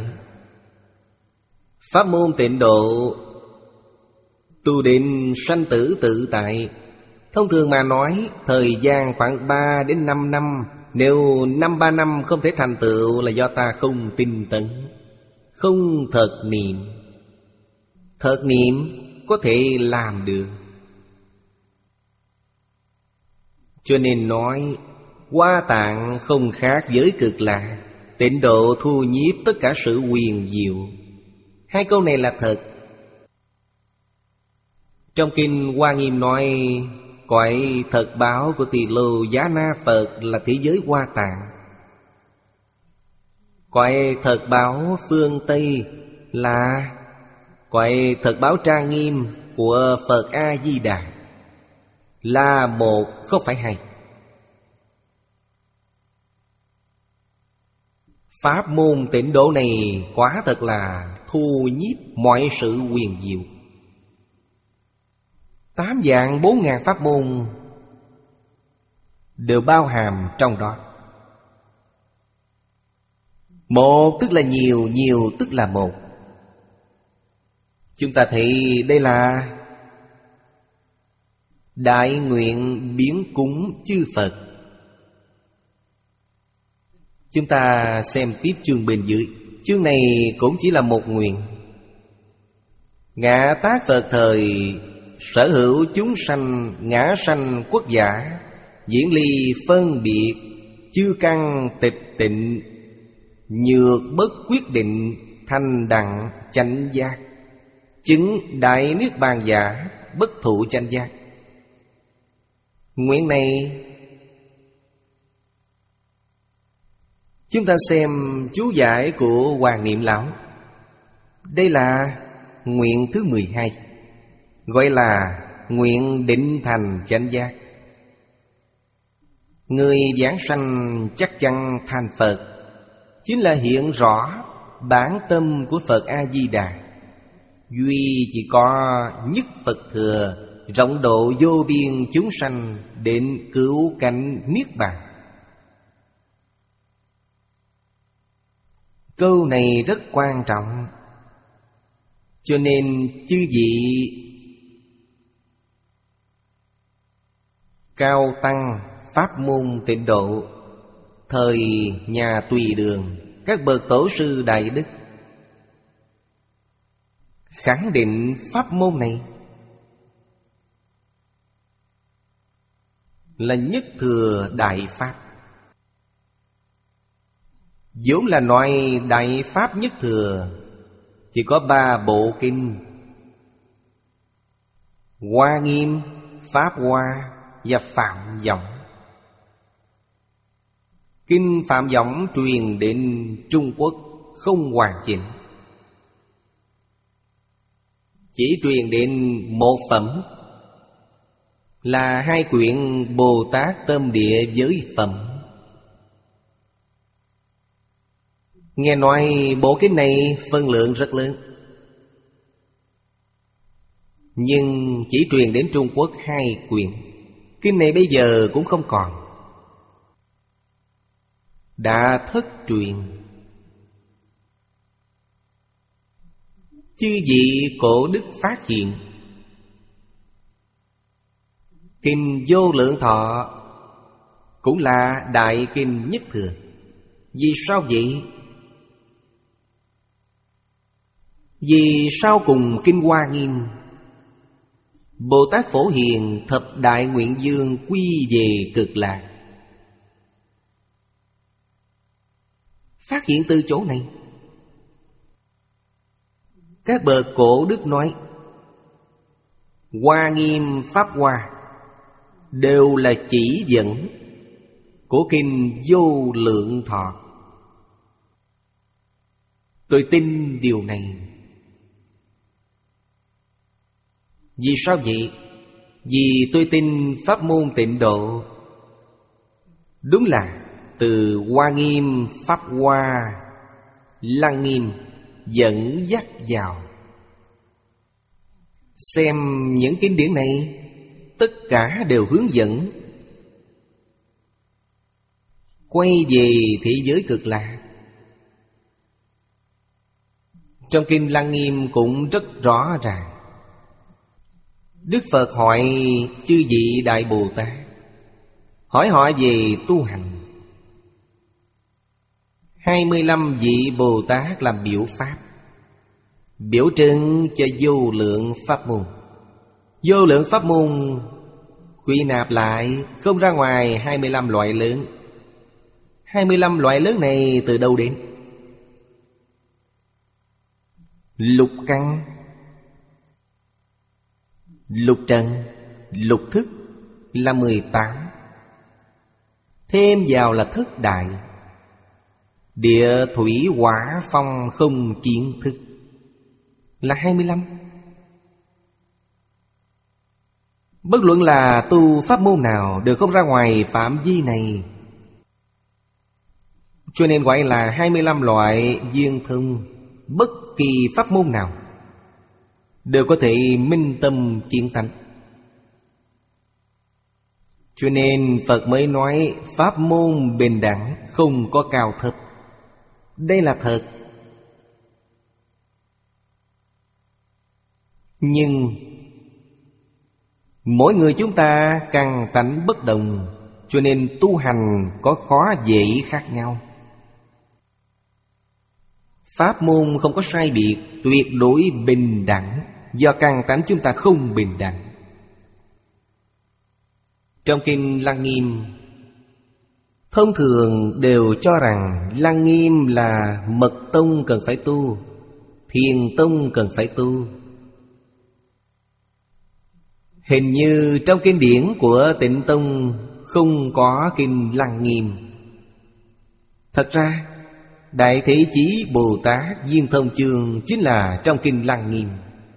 Pháp môn Tịnh Độ tu đến sanh tử tự tại. Thông thường mà nói, thời gian khoảng ba đến năm năm. Nếu năm ba năm không thể thành tựu là do ta không tinh tấn, không thật niệm. Thật niệm có thể làm được. Cho nên nói Hoa Tạng không khác với Cực Lạc, Tịnh Độ thu nhiếp tất cả sự huyền diệu. Hai câu này là thật. Trong kinh Hoa Nghiêm nói cõi thật báo của Tỳ Lô Giá Na Phật là thế giới Hoa Tạng. Cõi thật báo phương Tây là cõi thật báo trang nghiêm của Phật A-di-đà. Là một, không phải hai. Pháp môn Tịnh Độ này quả thật là thu nhiếp mọi sự huyền diệu. Tám vạn bốn ngàn pháp môn đều bao hàm trong đó. Một tức là nhiều, nhiều tức là một. Chúng ta thấy đây là đại nguyện biến cúng chư Phật. Chúng ta xem tiếp chương bên dưới. Chương này cũng chỉ là một nguyện. Ngã Tát Phật thời sở hữu chúng sanh ngã sanh quốc giả, diễn ly phân biệt, chư căn tịch tịnh, nhược bất quyết định, thanh đẳng chánh giác, chứng đại niết bàn giả, bất thụ chánh giác. Nguyện này chúng ta xem chú giải của Hoàng Niệm Lão. Đây là nguyện thứ mười hai, gọi là nguyện định thành chánh giác. Người giảng sanh chắc chắn thành Phật, chính là hiện rõ bản tâm của Phật A-di-đà. Duy chỉ có nhất Phật thừa, rộng độ vô biên chúng sanh, đến cứu cánh niết bàn. Câu này rất quan trọng. Cho nên chư vị cao tăng pháp môn Tịnh Độ thời nhà Tùy Đường, các bậc tổ sư đại đức khẳng định pháp môn này là nhất thừa đại pháp. vốn là nói đại pháp nhất thừa, chỉ có ba bộ kinh: Hoa Nghiêm, Pháp Hoa và Phạm Võng. Kinh Phạm Võng truyền đến Trung Quốc không hoàn chỉnh, chỉ truyền đến một phẩm, là hai quyển Bồ Tát Tâm Địa Giới Phẩm. Nghe nói bộ kinh này phân lượng rất lớn, nhưng chỉ truyền đến Trung Quốc hai quyển. Kinh này bây giờ cũng không còn, đã thất truyền. Chư vị cổ đức phát hiện kinh Vô Lượng Thọ cũng là đại kinh nhất thừa. Vì sao vậy? Vì sau cùng kinh Hoa Nghiêm, Bồ Tát Phổ Hiền thập đại nguyện dương quy về Cực Lạc. Phát hiện từ chỗ này. Các bậc cổ đức nói Hoa Nghiêm, Pháp Hoa đều là chỉ dẫn của kinh Vô Lượng Thọ. Tôi tin điều này. Vì sao vậy? Vì tôi tin pháp môn Tịnh Độ đúng là từ Hoa Nghiêm, Pháp Hoa, Lăng Nghiêm dẫn dắt vào. Xem những kinh điển này, tất cả đều hướng dẫn quay về thế giới Cực Lạc. Trong kinh Lăng Nghiêm cũng rất rõ ràng. Đức Phật hỏi chư vị Đại Bồ Tát, hỏi họ về tu hành. Hai mươi lăm vị Bồ Tát làm biểu pháp, biểu trưng cho vô lượng pháp môn. Vô lượng pháp môn quy nạp lại không ra ngoài hai mươi lăm loại lớn. Hai mươi lăm loại lớn này từ đâu đến? Lục căn, lục trần, lục thức là mười tám. Thêm vào là thức đại, địa thủy hỏa phong không kiến thức là hai mươi lăm. Bất luận là tu pháp môn nào đều không ra ngoài phạm vi này. Cho nên gọi là hai mươi lăm loại viên thông. Bất kỳ pháp môn nào đều có thể minh tâm kiến tánh. Cho nên Phật mới nói pháp môn bình đẳng, không có cao thấp. Đây là thật. Nhưng mỗi người chúng ta căn tánh bất đồng, cho nên tu hành có khó dễ khác nhau. Pháp môn không có sai biệt, tuyệt đối bình đẳng, do căn tánh chúng ta không bình đẳng. Trong Kinh Lăng Nghiêm, thông thường đều cho rằng Lăng Nghiêm là Mật Tông cần phải tu, Thiền Tông cần phải tu. Hình như trong kinh điển của Tịnh Tông không có Kinh Lăng Nghiêm. Thật ra Đại Thế Chí Bồ Tát Viên Thông Chương chính là trong Kinh Lăng Nghiêm.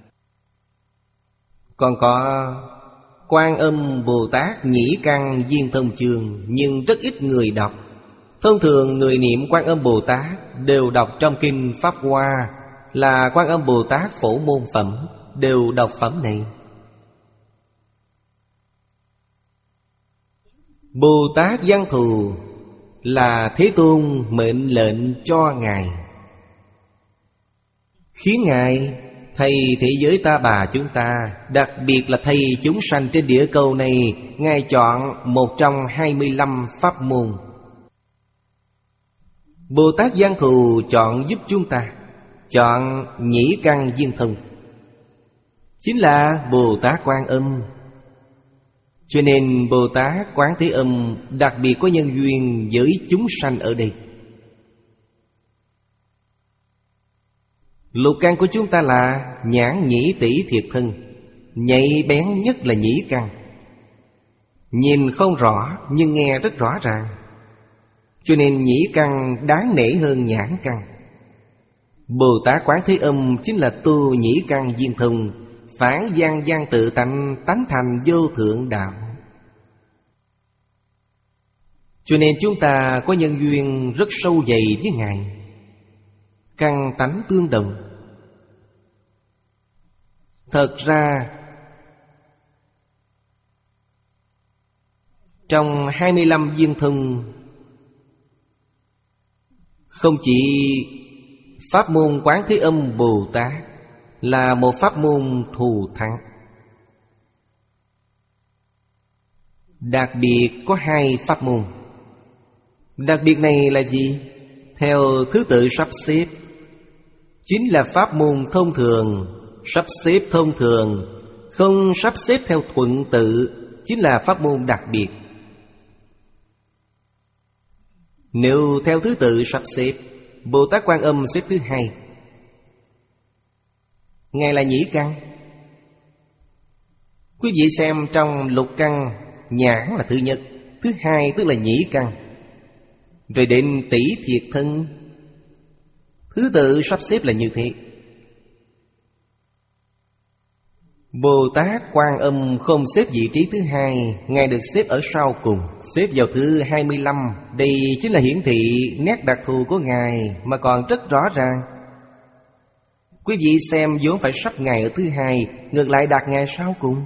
Còn có Quan Âm Bồ Tát Nhĩ Căn Viên Thông Chương, nhưng rất ít người đọc. Thông thường người niệm Quan Âm Bồ Tát đều đọc trong Kinh Pháp Hoa là Quan Âm Bồ Tát Phổ Môn Phẩm, đều đọc phẩm này. Bồ Tát Văn Thù là Thế Tôn mệnh lệnh cho Ngài, khiến Ngài thầy thế giới ta bà chúng ta, đặc biệt là thầy chúng sanh trên địa cầu này, Ngài chọn một trong hai mươi lăm pháp môn. Bồ Tát Văn Thù chọn giúp chúng ta, chọn Nhĩ Căn Viên Thông, chính là Bồ Tát Quan Âm. Cho nên Bồ Tát Quán Thế Âm đặc biệt có nhân duyên với chúng sanh ở đây. Lục căn của chúng ta là nhãn nhĩ tỷ thiệt thân, nhạy bén nhất là nhĩ căn. Nhìn không rõ nhưng nghe rất rõ ràng, cho nên nhĩ căn đáng nể hơn nhãn căn. Bồ Tát Quán Thế Âm chính là tu nhĩ căn viên thông, phản gian gian tự tánh, tánh thành vô thượng đạo. Cho nên chúng ta có nhân duyên rất sâu dày với Ngài, căn tánh tương đồng. Thật ra trong hai mươi lăm viên thông, không chỉ pháp môn Quán Thế Âm Bồ Tát là một pháp môn thù thắng. Đặc biệt có hai pháp môn. Đặc biệt này là gì? Theo thứ tự sắp xếp, chính là pháp môn thông thường. Sắp xếp thông thường, không sắp xếp theo thuận tự, chính là pháp môn đặc biệt. Nếu theo thứ tự sắp xếp, Bồ Tát Quan Âm xếp thứ hai, Ngài là nhĩ căn. Quý vị xem trong lục căn, nhãn là thứ nhất, thứ hai tức là nhĩ căn, rồi đến tỷ thiệt thân. Thứ tự sắp xếp là như thế. Bồ Tát Quan Âm không xếp vị trí thứ hai, Ngài được xếp ở sau cùng, xếp vào thứ hai mươi lăm. Đây chính là hiển thị nét đặc thù của Ngài mà còn rất rõ ràng. Quý vị xem vốn phải sắp Ngài ở thứ hai, ngược lại đặt Ngài sau cùng.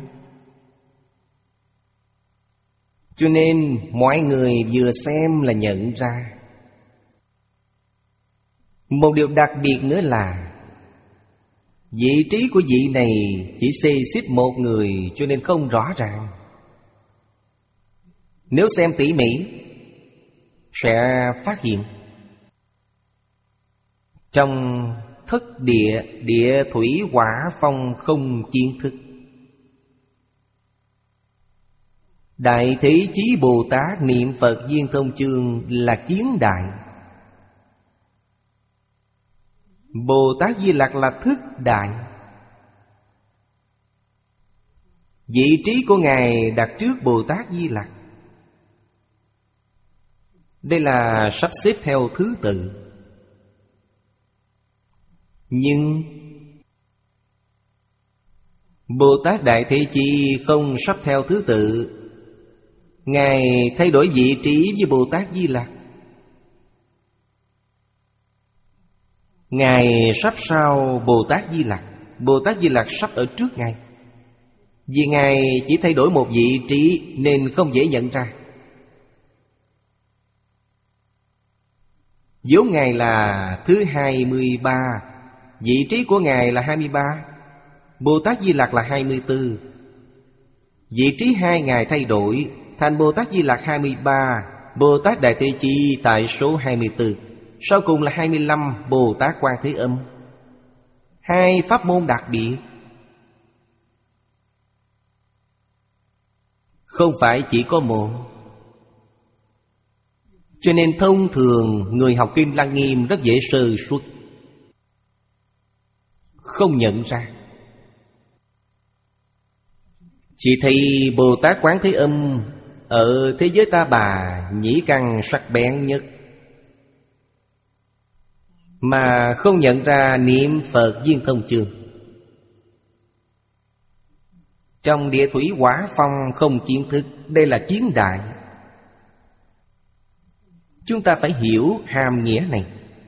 Cho nên mọi người vừa xem là nhận ra. Một điều đặc biệt nữa là vị trí của vị này chỉ xê xích một người, cho nên không rõ ràng. Nếu xem tỉ mỉ sẽ phát hiện trong thất địa, địa thủy hỏa phong không kiến thức. Đại Thế Chí Bồ Tát niệm Phật Viên Thông Chương là kiến đại. Bồ Tát Di Lặc là thức đại. Vị trí của Ngài đặt trước Bồ Tát Di Lặc. Đây là sắp xếp theo thứ tự. Nhưng Bồ Tát Đại Thế Chí không sắp theo thứ tự, Ngài thay đổi vị trí với Bồ Tát Di Lặc. Ngài sắp sau Bồ Tát Di Lặc, Bồ Tát Di Lặc sắp ở trước Ngài. Vì Ngài chỉ thay đổi một vị trí nên không dễ nhận ra. Vốn Ngài là thứ hai mươi ba, vị trí của Ngài là hai mươi ba, Bồ Tát Di Lặc là hai mươi tư. Vị trí hai Ngài thay đổi thành Bồ Tát Di Lặc hai mươi ba, Bồ Tát Đại Thế Chí tại số hai mươi tư. Sau cùng là hai mươi lăm, Bồ Tát Quan Thế Âm. Hai pháp môn đặc biệt, không phải chỉ có một. Cho nên thông thường người học Kinh Lăng Nghiêm rất dễ sơ suất, không nhận ra. Chỉ thấy Bồ Tát Quán Thế Âm ở thế giới Ta Bà nhĩ căn sắc bén nhất, mà không nhận ra niệm Phật Viên Thông Chương. Trong địa thủy hỏa phong không kiến thức, đây là chiến đại. Chúng ta phải hiểu hàm nghĩa này.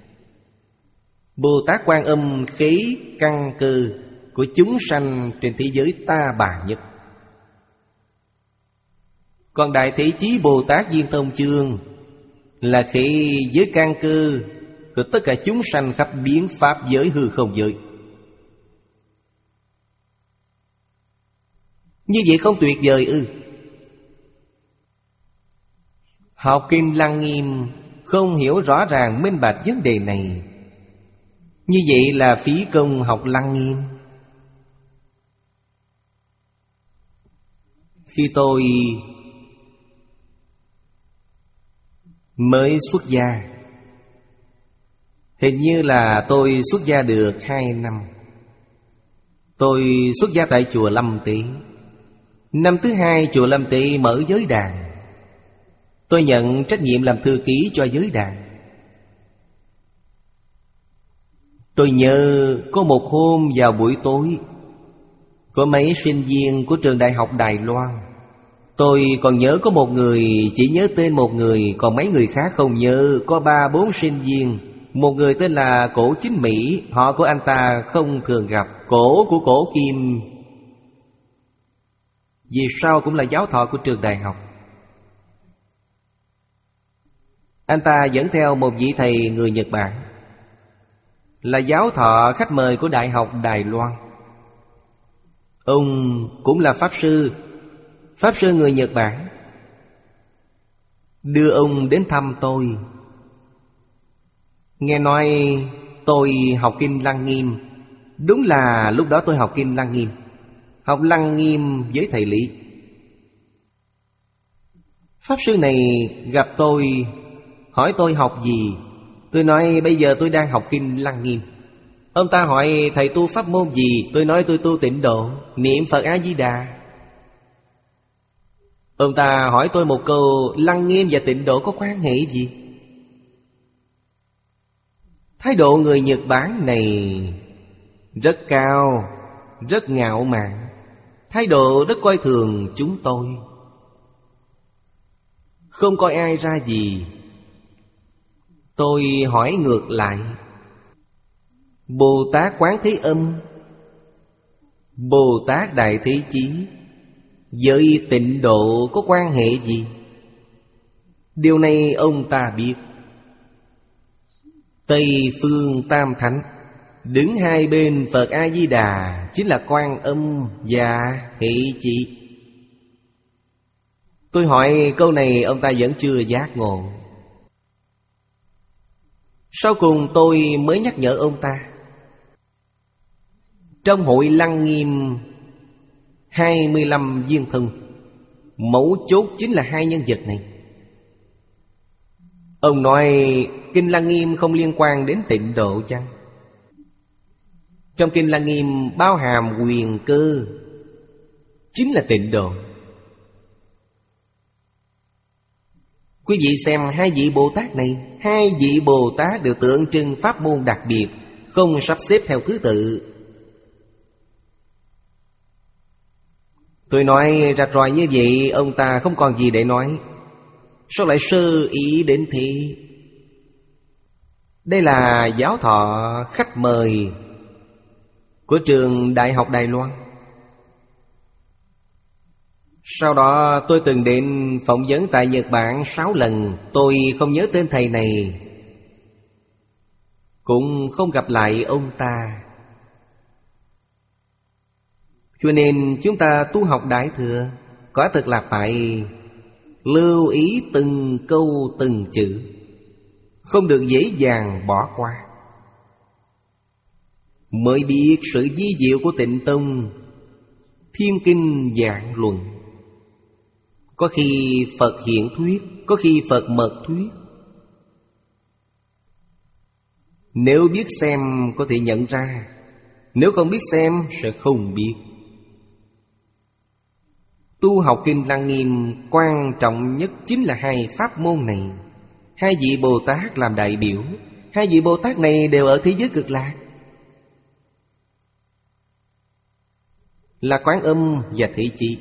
Bồ Tát Quan Âm khế căn cơ của chúng sanh trên thế giới Ta Bà nhất. Còn Đại Thế Chí Bồ Tát Viên Thông Chương là khế với căn cơ của tất cả chúng sanh khắp biến pháp giới hư không giới. Như vậy không tuyệt vời ư? Học Kinh Lăng Nghiêm không hiểu rõ ràng minh bạch vấn đề này, như vậy là phí công học Lăng Nghiêm. Khi tôi mới xuất gia, hình như là tôi xuất gia được hai năm. Tôi xuất gia tại chùa Lâm Tế. Năm thứ hai chùa Lâm Tế mở giới đàn. Tôi nhận trách nhiệm làm thư ký cho giới đàn. Tôi nhớ có một hôm vào buổi tối, có mấy sinh viên của trường Đại học Đài Loan. Tôi còn nhớ có một người, chỉ nhớ tên một người, còn mấy người khác không nhớ. Có ba bốn sinh viên. Một người tên là Cổ Chính Mỹ, họ của anh ta không thường gặp. Cổ của Cổ Kim vì sao cũng là giáo thọ của trường đại học. Anh ta dẫn theo một vị thầy người Nhật Bản, là giáo thọ khách mời của Đại học Đài Loan. Ông cũng là Pháp Sư, Pháp Sư người Nhật Bản. Đưa ông đến thăm tôi. Nghe nói tôi học Kinh Lăng Nghiêm. Đúng là lúc đó tôi học Kinh Lăng Nghiêm, học Lăng Nghiêm với thầy Lý. Pháp Sư này gặp tôi, hỏi tôi học gì. Tôi nói bây giờ tôi đang học Kinh Lăng Nghiêm. Ông ta hỏi thầy tu pháp môn gì. Tôi nói tôi tu Tịnh Độ, niệm Phật A-di-đà. Ông ta hỏi tôi một câu, Lăng Nghiêm và Tịnh Độ có quan hệ gì? Thái độ người Nhật Bản này rất cao, rất ngạo mạn, thái độ rất coi thường chúng tôi, không coi ai ra gì. Tôi hỏi ngược lại, Bồ Tát Quán Thế Âm, Bồ Tát Đại Thế Chí với Tịnh Độ có quan hệ gì? Điều này ông ta biết. Tây Phương Tam Thánh đứng hai bên Phật A-di-đà chính là Quan Âm và Hệ Chỉ. Tôi hỏi câu này, ông ta vẫn chưa giác ngộ. Sau cùng tôi mới nhắc nhở ông ta. Trong hội Lăng Nghiêm hai mươi lăm viên thân, mấu chốt chính là hai nhân vật này. Ông nói Kinh Lăng Nghiêm không liên quan đến Tịnh Độ chăng? Trong Kinh Lăng Nghiêm bao hàm quyền cơ, chính là Tịnh Độ. Quý vị xem hai vị Bồ Tát này, hai vị Bồ Tát đều tượng trưng pháp môn đặc biệt, không sắp xếp theo thứ tự. Tôi nói rạch ròi như vậy, ông ta không còn gì để nói. Sao lại sơ ý đến thế? Đây là giáo thọ khách mời của trường Đại học Đài Loan. Sau đó tôi từng đến phỏng vấn tại Nhật Bản sáu lần. Tôi không nhớ tên thầy này, cũng không gặp lại ông ta. Cho nên chúng ta tu học Đại Thừa, quả thực là phải lưu ý từng câu từng chữ, không được dễ dàng bỏ qua, mới biết sự vi diệu của Tịnh Tông. Thiên kinh vạn luận, có khi Phật hiện thuyết, có khi Phật mật thuyết. Nếu biết xem có thể nhận ra, nếu không biết xem sẽ không biết. Tu học Kinh Lăng Nghiêm quan trọng nhất chính là hai pháp môn này. Hai vị Bồ Tát làm đại biểu. Hai vị Bồ Tát này đều ở thế giới Cực Lạc, là Quán Âm và Thế Chí.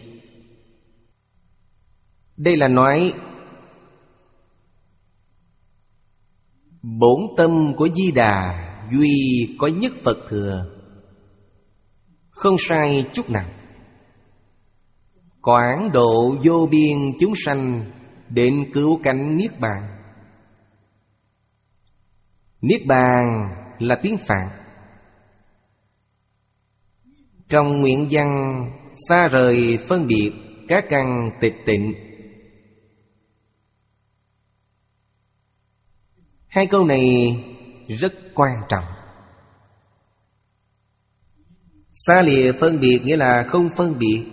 Đây là nói bổn tâm của Di Đà duy có nhất Phật thừa, không sai chút nào. Quảng độ vô biên chúng sanh đến cứu cánh Niết Bàn. Niết Bàn là tiếng Phạn. Trong nguyện văn xa rời phân biệt, các căn tịch tịnh. Hai câu này rất quan trọng. Xa lìa phân biệt nghĩa là không phân biệt.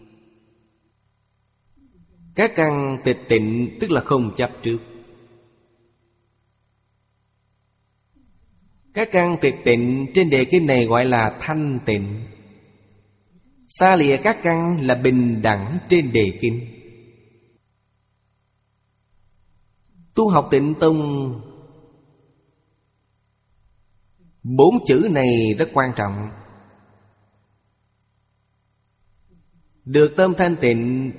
Các căn tịch tịnh tức là không chấp trước. Các căn tịch tịnh trên đề kinh này gọi là thanh tịnh. Xa lìa các căn là bình đẳng trên đề kinh. Tu học Tịnh Tông, bốn chữ này rất quan trọng. Được tâm thanh tịnh,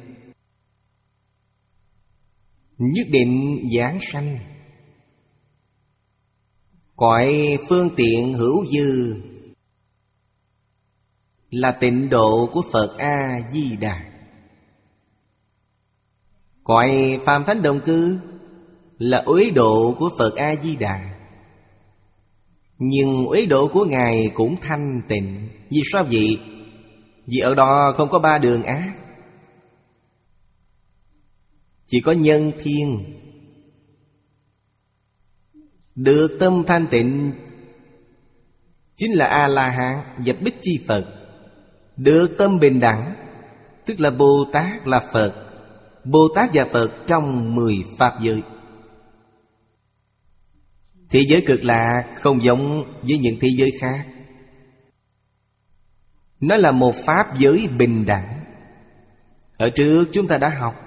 nhất định giảng sanh. Cõi phương tiện hữu dư là tịnh độ của Phật A-di-đà. Cõi phàm thánh đồng cư là uế độ của Phật A-di-đà. Nhưng uế độ của Ngài cũng thanh tịnh. Vì sao vậy? Vì ở đó không có ba đường ác, chỉ có nhân thiên. Được tâm thanh tịnh chính là A-la-hán và Bích Chi Phật. Được tâm bình đẳng tức là Bồ Tát là Phật. Bồ Tát và Phật trong mười pháp giới. Thế giới Cực Lạc không giống với những thế giới khác. Nó là một pháp giới bình đẳng. Ở trước chúng ta đã học.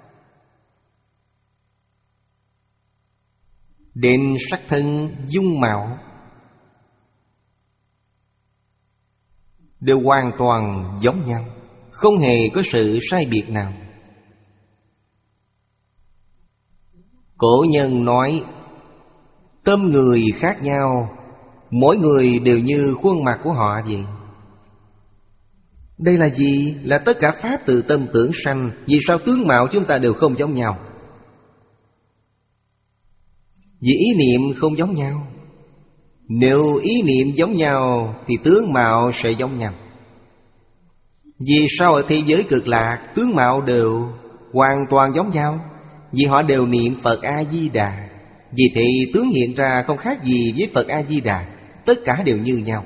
Đến sắc thân dung mạo đều hoàn toàn giống nhau, không hề có sự sai biệt nào. Cổ nhân nói tâm người khác nhau, mỗi người đều như khuôn mặt của họ vậy. Đây là gì? Là tất cả pháp từ tâm tưởng sanh. Vì sao tướng mạo chúng ta đều không giống nhau? Vì ý niệm không giống nhau. Nếu ý niệm giống nhau thì tướng mạo sẽ giống nhau. Vì sao ở thế giới Cực Lạc tướng mạo đều hoàn toàn giống nhau? Vì họ đều niệm Phật A-di-đà. Vì thế tướng hiện ra không khác gì với Phật A-di-đà. Tất cả đều như nhau.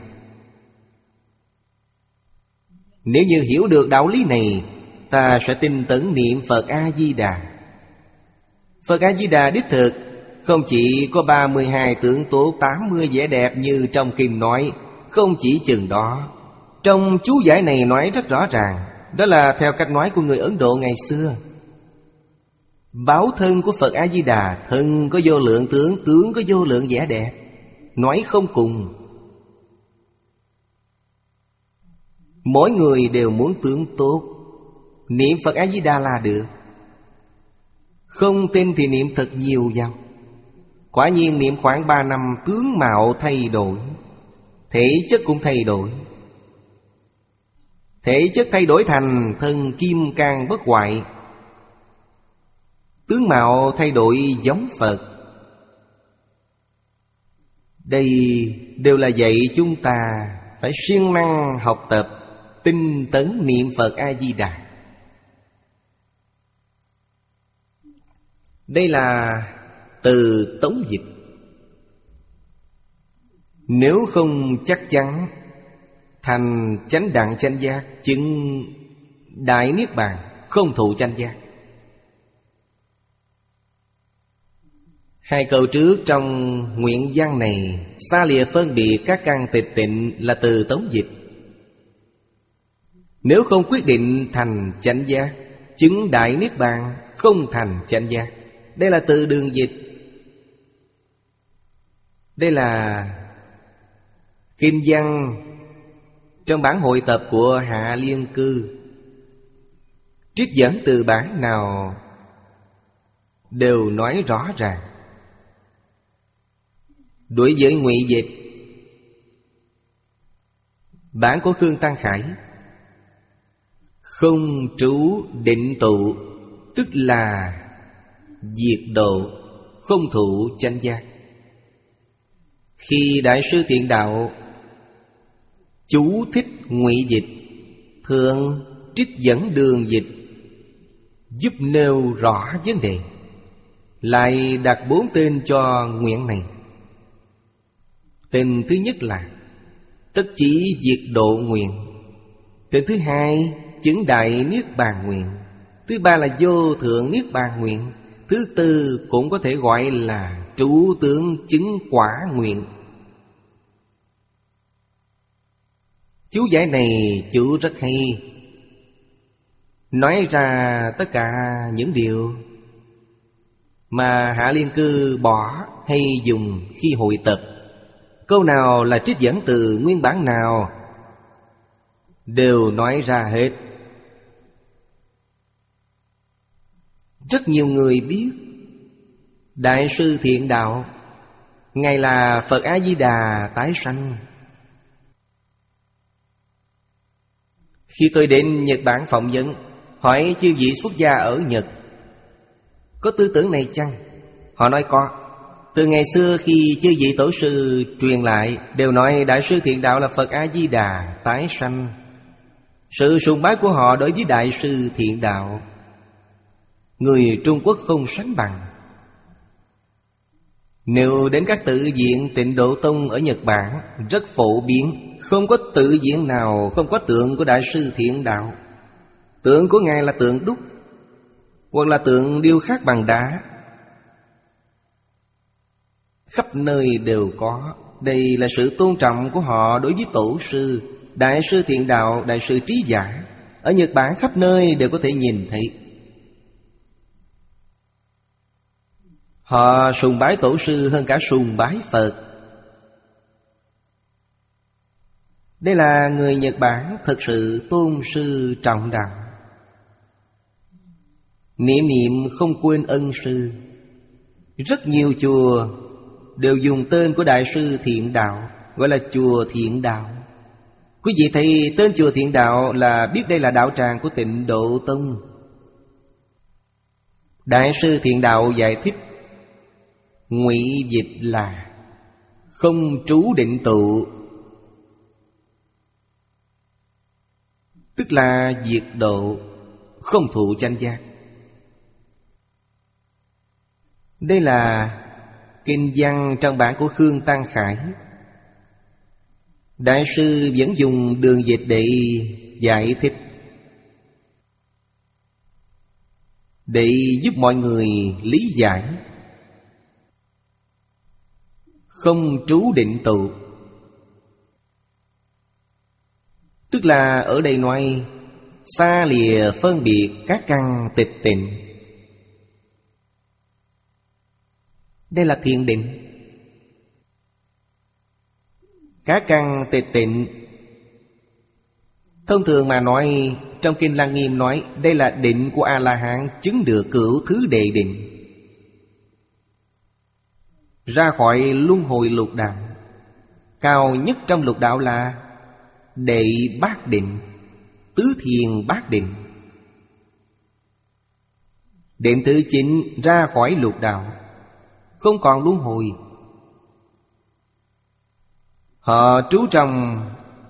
Nếu như hiểu được đạo lý này, ta sẽ tin tấn niệm Phật A-di-đà. Phật A-di-đà đích thực không chỉ có ba mươi hai tướng tốt, tám mươi vẻ đẹp như trong kinh nói. Không chỉ chừng đó. Trong chú giải này nói rất rõ ràng. Đó là theo cách nói của người Ấn Độ ngày xưa. Báo thân của Phật A-di-đà, thân có vô lượng tướng, tướng có vô lượng vẻ đẹp, nói không cùng. Mỗi người đều muốn tướng tốt, niệm Phật A-di-đà là được. Không tin thì niệm thật nhiều vào. Quả nhiên niệm khoảng ba năm tướng mạo thay đổi, thể chất cũng thay đổi. Thể chất thay đổi thành thân kim cang bất hoại, tướng mạo thay đổi giống Phật. Đây đều là dạy chúng ta phải siêng năng học tập, tinh tấn niệm Phật A-di-đà. Đây là từ tống dịch. Nếu không chắc chắn thành chánh đẳng chánh giác, chứng đại niết bàn, không thụ chánh giác. Hai câu trước trong nguyện văn này xa lìa phân biệt các căn tịch tịnh là từ tống dịch. Nếu không quyết định thành chánh giác, chứng đại niết bàn, không thành chánh giác. Đây là từ đường dịch. Đây là kinh văn trong bản hội tập của Hạ Liên Cư. Trích dẫn từ bản nào đều nói rõ ràng. Đối với ngụy dịch, bản của Khương Tăng Khải, không trú định tụ, tức là diệt độ, không thụ chánh giác. Khi Đại sư Thiện Đạo chú thích ngụy dịch, thường trích dẫn đường dịch, giúp nêu rõ vấn đề, lại đặt bốn tên cho nguyện này. Tên thứ nhất là tất chí diệt độ nguyện. Tên thứ hai chứng đại niết bàn nguyện. Thứ ba là vô thượng niết bàn nguyện. Thứ tư cũng có thể gọi là trú tướng chứng quả nguyện. Chú giải này chú rất hay, nói ra tất cả những điều mà Hạ Liên Cư bỏ hay dùng khi hội tập. Câu nào là trích dẫn từ nguyên bản nào đều nói ra hết. Rất nhiều người biết Đại sư Thiện Đạo, Ngài là Phật A-di-đà tái sanh. Khi tôi đến Nhật Bản phỏng vấn, hỏi chư vị xuất gia ở Nhật có tư tưởng này chăng? Họ nói có. Từ ngày xưa khi chư vị tổ sư truyền lại, đều nói Đại sư Thiện Đạo là Phật A-di-đà tái sanh. Sự sùng bái của họ đối với Đại sư Thiện Đạo, người Trung Quốc không sánh bằng. Nếu đến các tự viện Tịnh Độ Tông ở Nhật Bản, rất phổ biến, không có tự viện nào không có tượng của Đại sư Thiện Đạo. Tượng của Ngài là tượng đúc, hoặc là tượng điêu khắc bằng đá, khắp nơi đều có. Đây là sự tôn trọng của họ đối với tổ sư Đại sư Thiện Đạo, Đại sư Trí Giả. Ở Nhật Bản khắp nơi đều có thể nhìn thấy. Họ sùng bái tổ sư hơn cả sùng bái Phật. Đây là người Nhật Bản thực sự tôn sư trọng đạo, niệm niệm không quên ân sư. Rất nhiều chùa đều dùng tên của Đại sư Thiện Đạo, gọi là chùa Thiện Đạo. Quý vị thấy tên chùa Thiện Đạo là biết đây là đạo tràng của Tịnh Độ Tông. Đại sư Thiện Đạo giải thích ngụy dịch là không trú định tụ, tức là diệt độ, không thụ chánh giác. Đây là kinh văn trong bản của Khương Tăng Khải. Đại sư vẫn dùng đường dịch để giải thích, để giúp mọi người lý giải. Không trú định tụ, tức là ở đây nói xa lìa phân biệt các căn tịch tịnh. Đây là thiền định. Các căn tịch tịnh, thông thường mà nói, trong Kinh Lăng Nghiêm nói đây là định của A-la-hán chứng được cửu thứ đệ định, ra khỏi luân hồi lục đạo. Cao nhất trong lục đạo là đệ bát định, tứ thiền bát định. Định thứ chín ra khỏi lục đạo, không còn luân hồi. Họ trú trong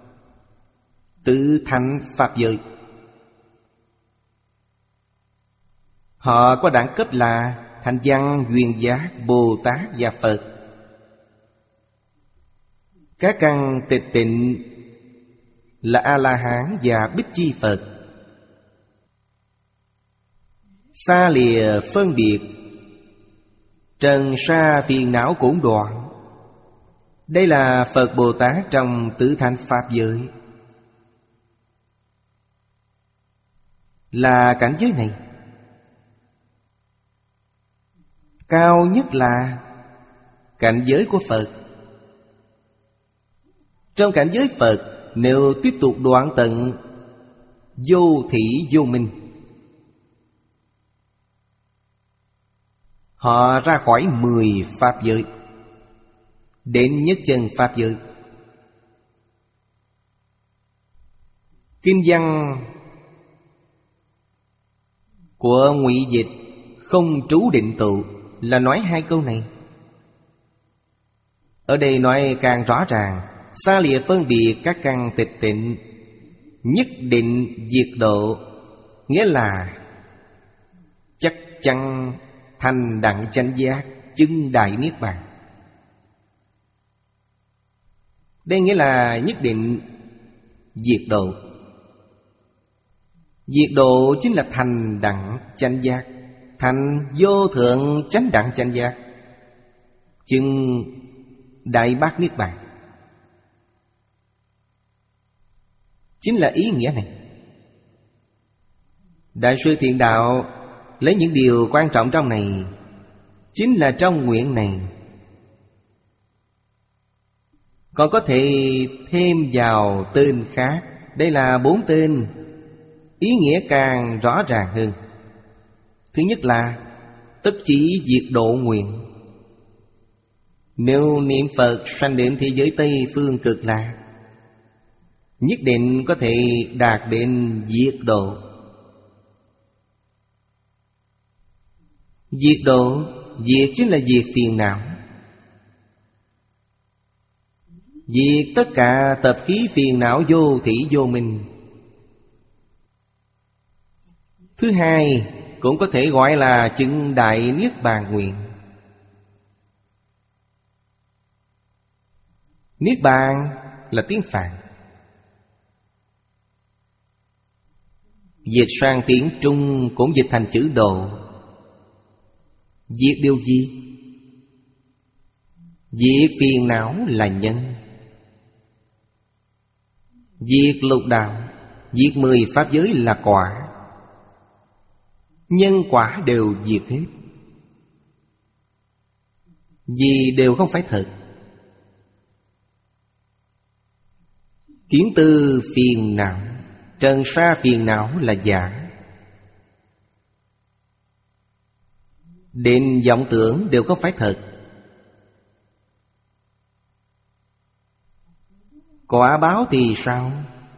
tự thành pháp giới. Họ có đẳng cấp là Thanh Văn, Duyên Giác, Bồ Tát và Phật. Các căn tịch tịnh là A-la-hán và Bích Chi Phật. Xa lìa phân biệt, trần sa phiền não cũng đoạn. Đây là Phật Bồ Tát trong tứ thành pháp giới. Là cảnh giới này. Cao nhất là cảnh giới của Phật. Trong cảnh giới Phật, nếu tiếp tục đoạn tận vô thỉ vô minh, họ ra khỏi mười pháp giới, đến nhất chân pháp giới. Kinh văn của Ngụy Dịch không trú định tụ là nói hai câu này. Ở đây nói càng rõ ràng, xa lìa phân biệt các căn tịch tịnh, nhất định diệt độ, nghĩa là chắc chắn thành đẳng chánh giác, chứng đại niết bàn. Đây nghĩa là nhất định diệt độ. Diệt độ chính là thành đẳng chánh giác, thành vô thượng chánh đẳng chánh giác, chứng đại bát niết bàn. Chính là ý nghĩa này. Đại sư Thiện Đạo lấy những điều quan trọng trong này, chính là trong nguyện này. Còn có thể thêm vào tên khác. Đây là bốn tên, ý nghĩa càng rõ ràng hơn. Thứ nhất là tất chỉ diệt độ nguyện. Nếu niệm Phật sanh đến thế giới Tây phương cực lạc, nhất định có thể đạt đến diệt độ. Diệt độ, diệt chính là diệt phiền não, diệt tất cả tập khí phiền não vô thỉ vô minh. Thứ hai cũng có thể gọi là chứng đại niết bàn nguyện. Niết bàn là tiếng Phạn, dịch sang tiếng Trung cũng dịch thành chữ độ. Diệt điều gì? Diệt phiền não là nhân, diệt lục đạo, diệt mười pháp giới là quả. Nhân quả đều diệt hết, vì đều không phải thật. Kiến tư phiền não, trần sa phiền não là giả. Đến vọng tưởng đều không phải thật. Quả báo thì sao?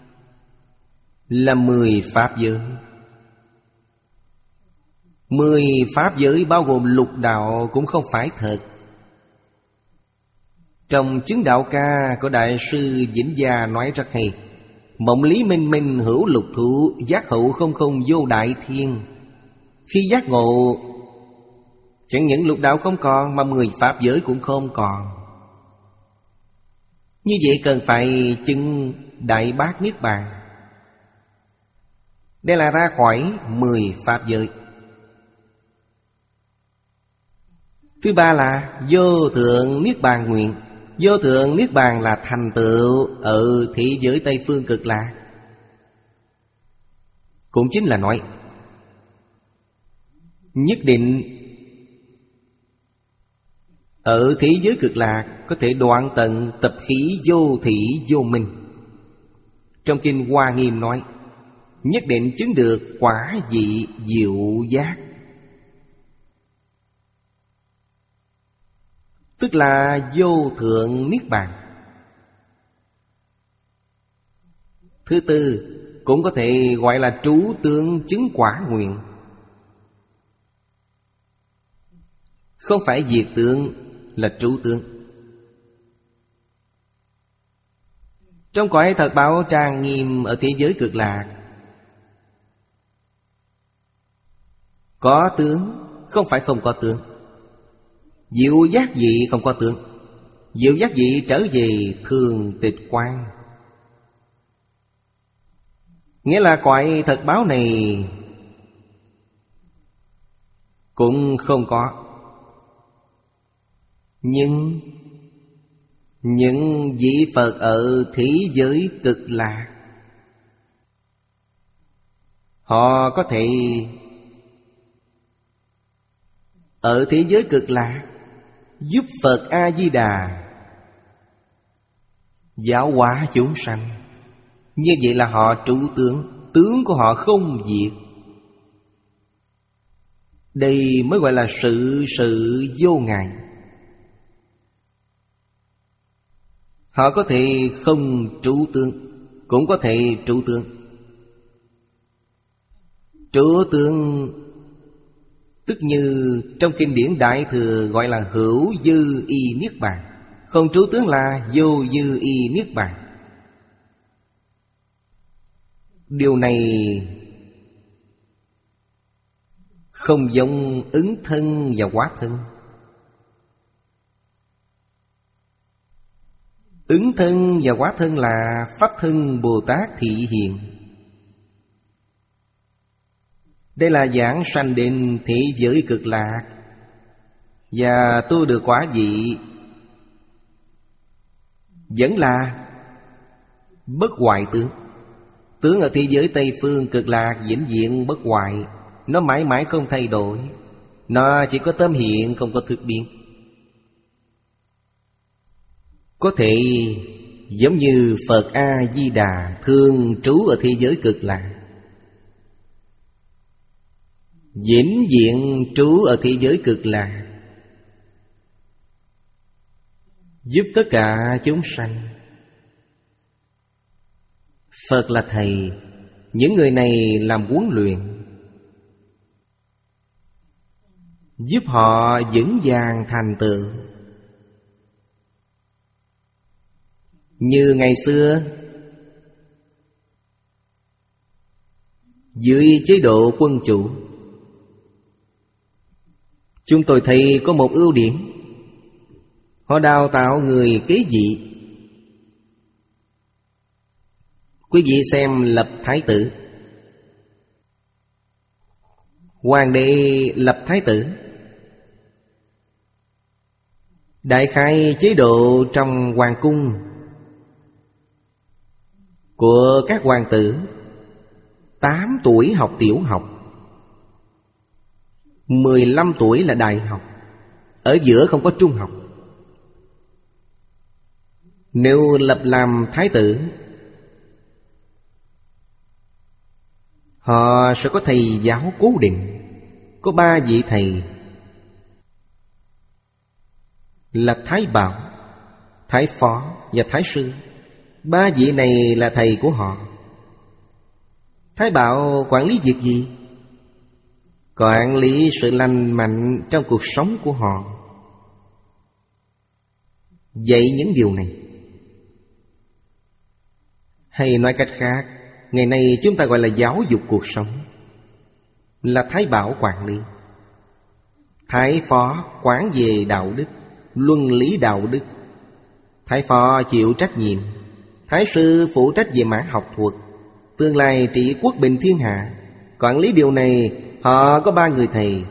Là mười pháp giới. Mười pháp giới bao gồm lục đạo cũng không phải thật. Trong chứng đạo ca của Đại sư Vĩnh Gia nói rất hay: mộng lý minh minh hữu lục thủ, giác hữu không không vô đại thiên. Khi giác ngộ, chẳng những lục đạo không còn mà mười pháp giới cũng không còn. Như vậy cần phải chứng đại bát niết bàn. Đây là ra khỏi mười pháp giới. Thứ ba là vô thượng niết bàn nguyện. Vô thượng niết bàn là thành tựu ở thế giới Tây phương cực lạc. Cũng chính là nói nhất định ở thế giới cực lạc có thể đoạn tận tập khí vô thỉ vô minh. Trong kinh Hoa Nghiêm nói nhất định chứng được quả vị diệu giác, tức là vô thượng niết bàn. Thứ tư, cũng có thể gọi là trú tướng chứng quả nguyện. Không phải diệt tướng, là trú tướng. Trong cõi thật báo trang nghiêm ở thế giới cực lạc, có tướng, không phải không có tướng. Diệu giác vị không có tướng. Diệu giác vị trở về thường tịch quan, nghĩa là cõi thật báo này cũng không có. Nhưng những vị Phật ở thế giới cực lạc, họ có thể ở thế giới cực lạc giúp Phật A-di-đà giáo hóa chúng sanh. Như vậy là họ trú tướng, tướng của họ không diệt. Đây mới gọi là sự sự vô ngại. Họ có thể không trú tướng, cũng có thể trú tướng. Trú tướng tức như trong kinh điển Đại Thừa gọi là hữu dư y niết bàn. Không trú tướng là vô dư y niết bàn. Điều này không giống ứng thân và hóa thân. Ứng thân và hóa thân là Pháp thân Bồ Tát thị hiện. Đây là giảng sanh đến thế giới cực lạc và tu được quả vị, vẫn là bất hoại tướng. Tướng ở thế giới Tây Phương cực lạc vĩnh viễn bất hoại. Nó mãi mãi không thay đổi. Nó chỉ có tâm hiện, không có thực biến. Có thể giống như Phật A-di-đà thường trú ở thế giới cực lạc, vĩnh viễn trú ở thế giới cực lạc, giúp tất cả chúng sanh. Phật là Thầy, những người này làm huấn luyện, giúp họ vững vàng thành tựu. Như ngày xưa, dưới chế độ quân chủ, chúng tôi thấy có một ưu điểm. Họ đào tạo người kế vị. Quý vị xem lập thái tử. Hoàng đế lập thái tử. Đại khái chế độ trong hoàng cung của các hoàng tử, tám tuổi học tiểu học, mười lăm tuổi là đại học. Ở giữa không có trung học. Nếu lập làm thái tử, họ sẽ có thầy giáo cố định. Có ba vị thầy là Thái Bảo, Thái Phó và Thái Sư. Ba vị này là thầy của họ. Thái Bảo quản lý việc gì? Quản lý sự lành mạnh trong cuộc sống của họ. Dạy những điều này. Hay nói cách khác, ngày nay chúng ta gọi là giáo dục cuộc sống, là Thái Bảo quản lý. Thái Phó quản về đạo đức, luân lý đạo đức. Thái Phó chịu trách nhiệm. Thái Sư phụ trách về mảng học thuật, tương lai trị quốc bình thiên hạ. Quản lý điều này, họ có ba người thầy.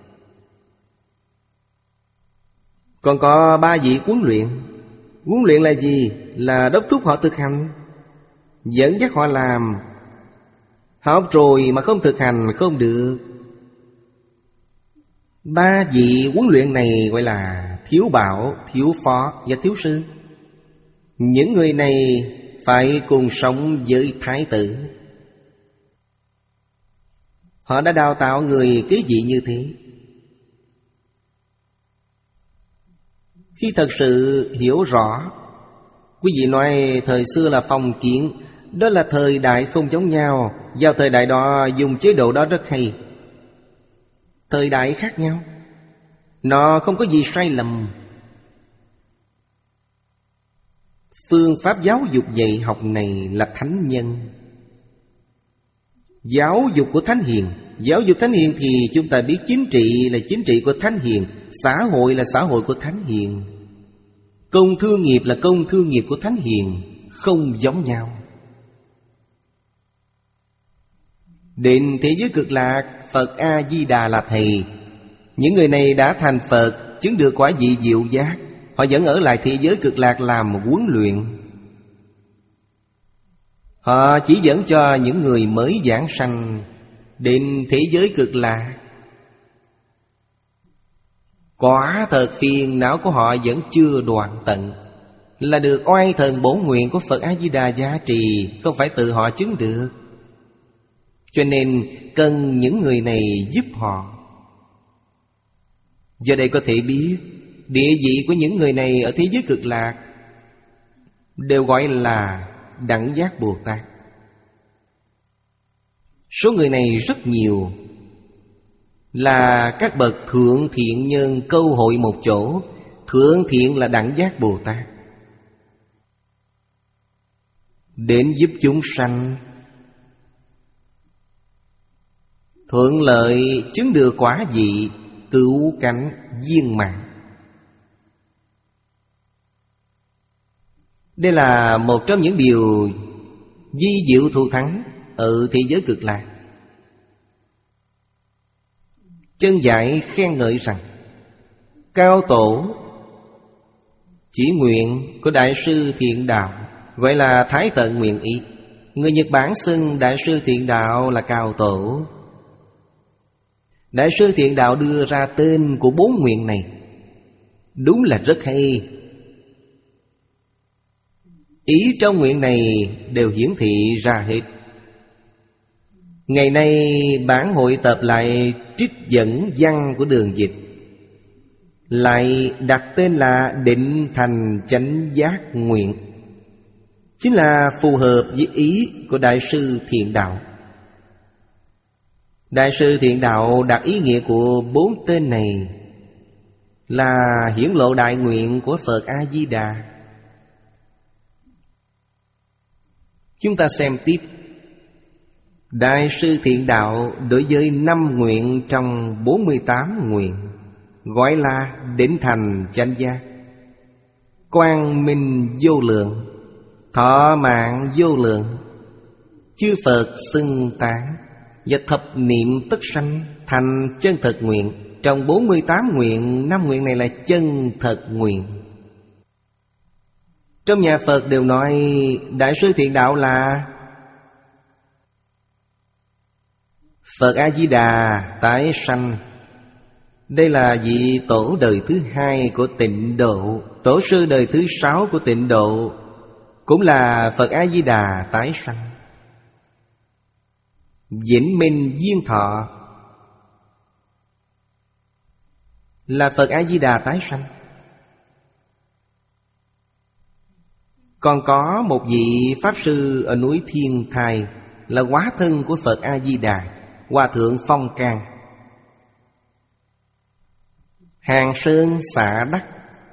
Còn có ba vị huấn luyện. Huấn luyện là gì? Là đốc thúc họ thực hành, dẫn dắt họ làm. Học rồi mà không thực hành không được. Ba vị huấn luyện này gọi là Thiếu Bảo, Thiếu Phó và Thiếu Sư. Những người này phải cùng sống với thái tử. Họ đã đào tạo người kế vị như thế. Khi thật sự hiểu rõ, quý vị nói thời xưa là phong kiến, Đó là thời đại không giống nhau. Vào thời đại đó dùng chế độ đó rất hay. Thời đại khác nhau, nó không có gì sai lầm. Phương pháp giáo dục dạy học này là thánh nhân. Giáo dục của thánh hiền. Giáo dục thánh hiền thì chúng ta biết chính trị là chính trị của thánh hiền, xã hội là xã hội của thánh hiền, công thương nghiệp là công thương nghiệp của thánh hiền. Không giống nhau. Đến thế giới cực lạc, Phật A-di-đà là thầy. Những người này đã thành Phật, chứng được quả vị diệu giác. Họ vẫn ở lại thế giới cực lạc làm huấn luyện. Họ chỉ dẫn cho những người mới giảng sanh đến thế giới cực lạc. Quả thật phiền não của họ vẫn chưa đoạn tận, là được oai thần bổn nguyện của Phật A-di-đà gia trì, không phải tự họ chứng được. Cho nên cần những người này giúp họ. Giờ đây có thể biết địa vị của những người này ở thế giới cực lạc đều gọi là Đẳng Giác Bồ Tát. Số người này rất nhiều, là các bậc thượng thiện nhân câu hội một chỗ. Thượng thiện là Đẳng Giác Bồ Tát, đến giúp chúng sanh thuận lợi chứng được quả vị cứu cánh viên mãn. Đây là một trong những điều vi diệu thù thắng ở thế giới cực lạc. Chân giải khen ngợi rằng cao tổ chỉ nguyện của Đại sư Thiện Đạo, gọi là Thái Tận Nguyện Ý. Người Nhật Bản xưng Đại sư Thiện Đạo là cao tổ. Đại sư Thiện Đạo đưa ra tên của bốn nguyện này, đúng là rất hay. Ý trong nguyện này đều hiển thị ra hết. Ngày nay bản hội tập lại trích dẫn văn của Đường Dịch, lại đặt tên là Định Thành Chánh Giác Nguyện, chính là phù hợp với ý của Đại sư Thiện Đạo. Đại sư Thiện Đạo đặt ý nghĩa của bốn tên này là hiển lộ đại nguyện của Phật A-di-đà. Chúng ta xem tiếp. Đại sư Thiện Đạo đối với năm nguyện trong bốn mươi tám nguyện gọi là Định Thành Chánh Giác, quang minh vô lượng, thọ mạng vô lượng, chư Phật xưng tán, và thập niệm tất sanh thành chân thật nguyện. Trong bốn mươi tám nguyện, năm nguyện này là chân thật nguyện. Trong nhà Phật đều nói Đại sư Thiện Đạo là Phật A-di-đà tái sanh. Đây là vị tổ đời thứ hai của Tịnh Độ. Tổ sư đời thứ sáu của Tịnh Độ cũng là Phật A-di-đà tái sanh. Vĩnh Minh Viên Thọ là Phật A-di-đà tái sanh. Còn có một vị Pháp Sư ở núi Thiên Thai là hóa thân của Phật A-di-đà, Hòa Thượng Phong Can. Hàng Sơn Xạ Đắc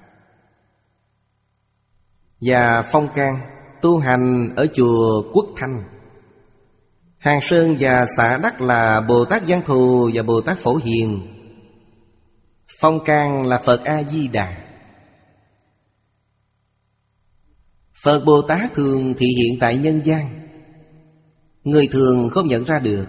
và Phong Can tu hành ở chùa Quốc Thanh. Hàng Sơn và Xạ Đắc là Bồ Tát Văn Thù và Bồ Tát Phổ Hiền. Phong Can là Phật A-di-đà. Phật Bồ Tát thường thị hiện tại nhân gian, người thường không nhận ra được.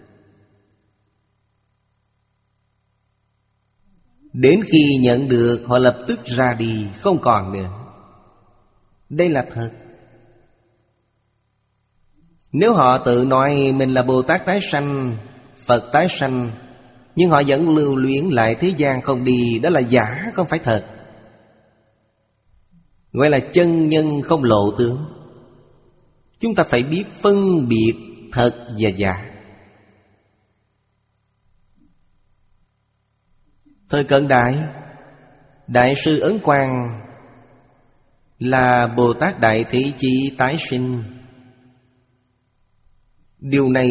Đến khi nhận được, họ lập tức ra đi, không còn nữa. Đây là thật. Nếu họ tự nói mình là Bồ Tát tái sanh, Phật tái sanh, nhưng họ vẫn lưu luyến lại thế gian không đi, đó là giả, không phải thật. Gọi là chân nhân không lộ tướng. Chúng ta phải biết phân biệt thật và giả. Thời cận đại, Đại sư Ấn Quang là Bồ Tát Đại Thế Chí tái sinh. Điều này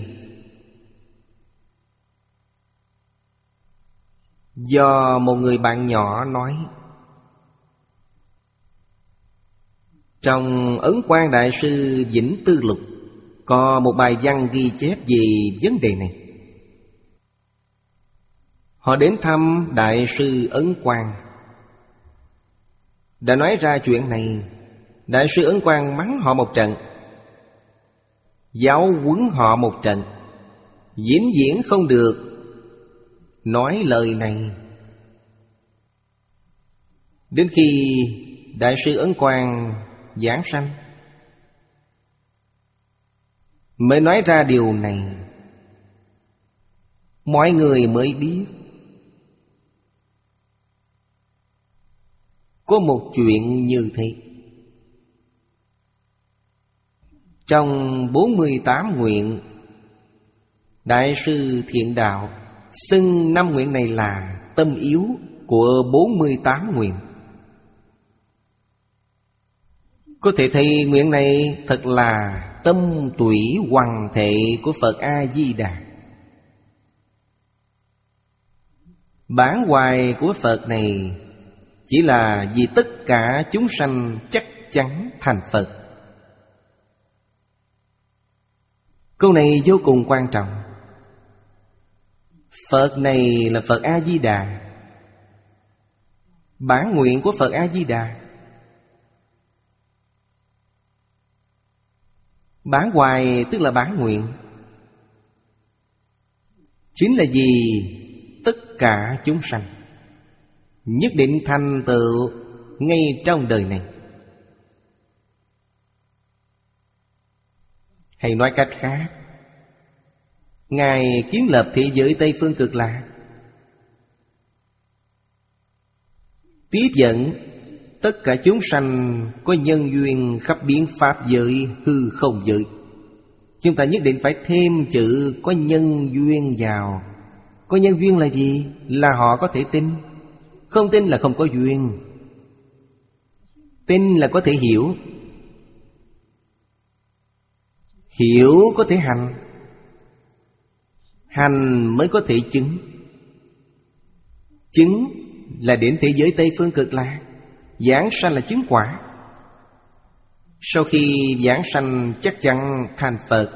do một người bạn nhỏ nói. Trong Ấn Quang Đại Sư Vĩnh Tư Lục có một bài văn ghi chép về vấn đề này. Họ đến thăm Đại sư Ấn Quang, đã nói ra chuyện này. Đại sư Ấn Quang mắng họ một trận, giáo huấn họ một trận, vĩnh viễn không được nói lời này. Đến khi Đại sư Ấn Quang giảng sanh mới nói ra điều này, mọi người mới biết. Có một chuyện như thế. Trong bốn mươi tám nguyện, Đại sư Thiện Đạo xưng năm nguyện này là tâm yếu của bốn mươi tám nguyện. Có thể thấy nguyện này thật là tâm tủy hoằng thệ của Phật A-di-đà. Bản hoài của Phật này chỉ là vì tất cả chúng sanh chắc chắn thành Phật. Câu này vô cùng quan trọng. Phật này là Phật A-di-đà, bản nguyện của Phật A-di-đà. Bản hoài tức là bản nguyện, chính là vì tất cả chúng sanh nhất định thành tựu ngay trong đời này. Hay nói cách khác, Ngài kiến lập thế giới Tây Phương Cực Lạc, tiếp dẫn tất cả chúng sanh có nhân duyên khắp biến pháp giới, hư không giới. Chúng ta nhất định phải thêm chữ có nhân duyên vào. Có nhân duyên là gì? Là họ có thể tin. Không tin là không có duyên. Tin là có thể hiểu, hiểu có thể hành, hành mới có thể chứng. Chứng là đến thế giới Tây Phương Cực Lạc. Giảng sanh là chứng quả. Sau khi giảng sanh chắc chắn thành Phật.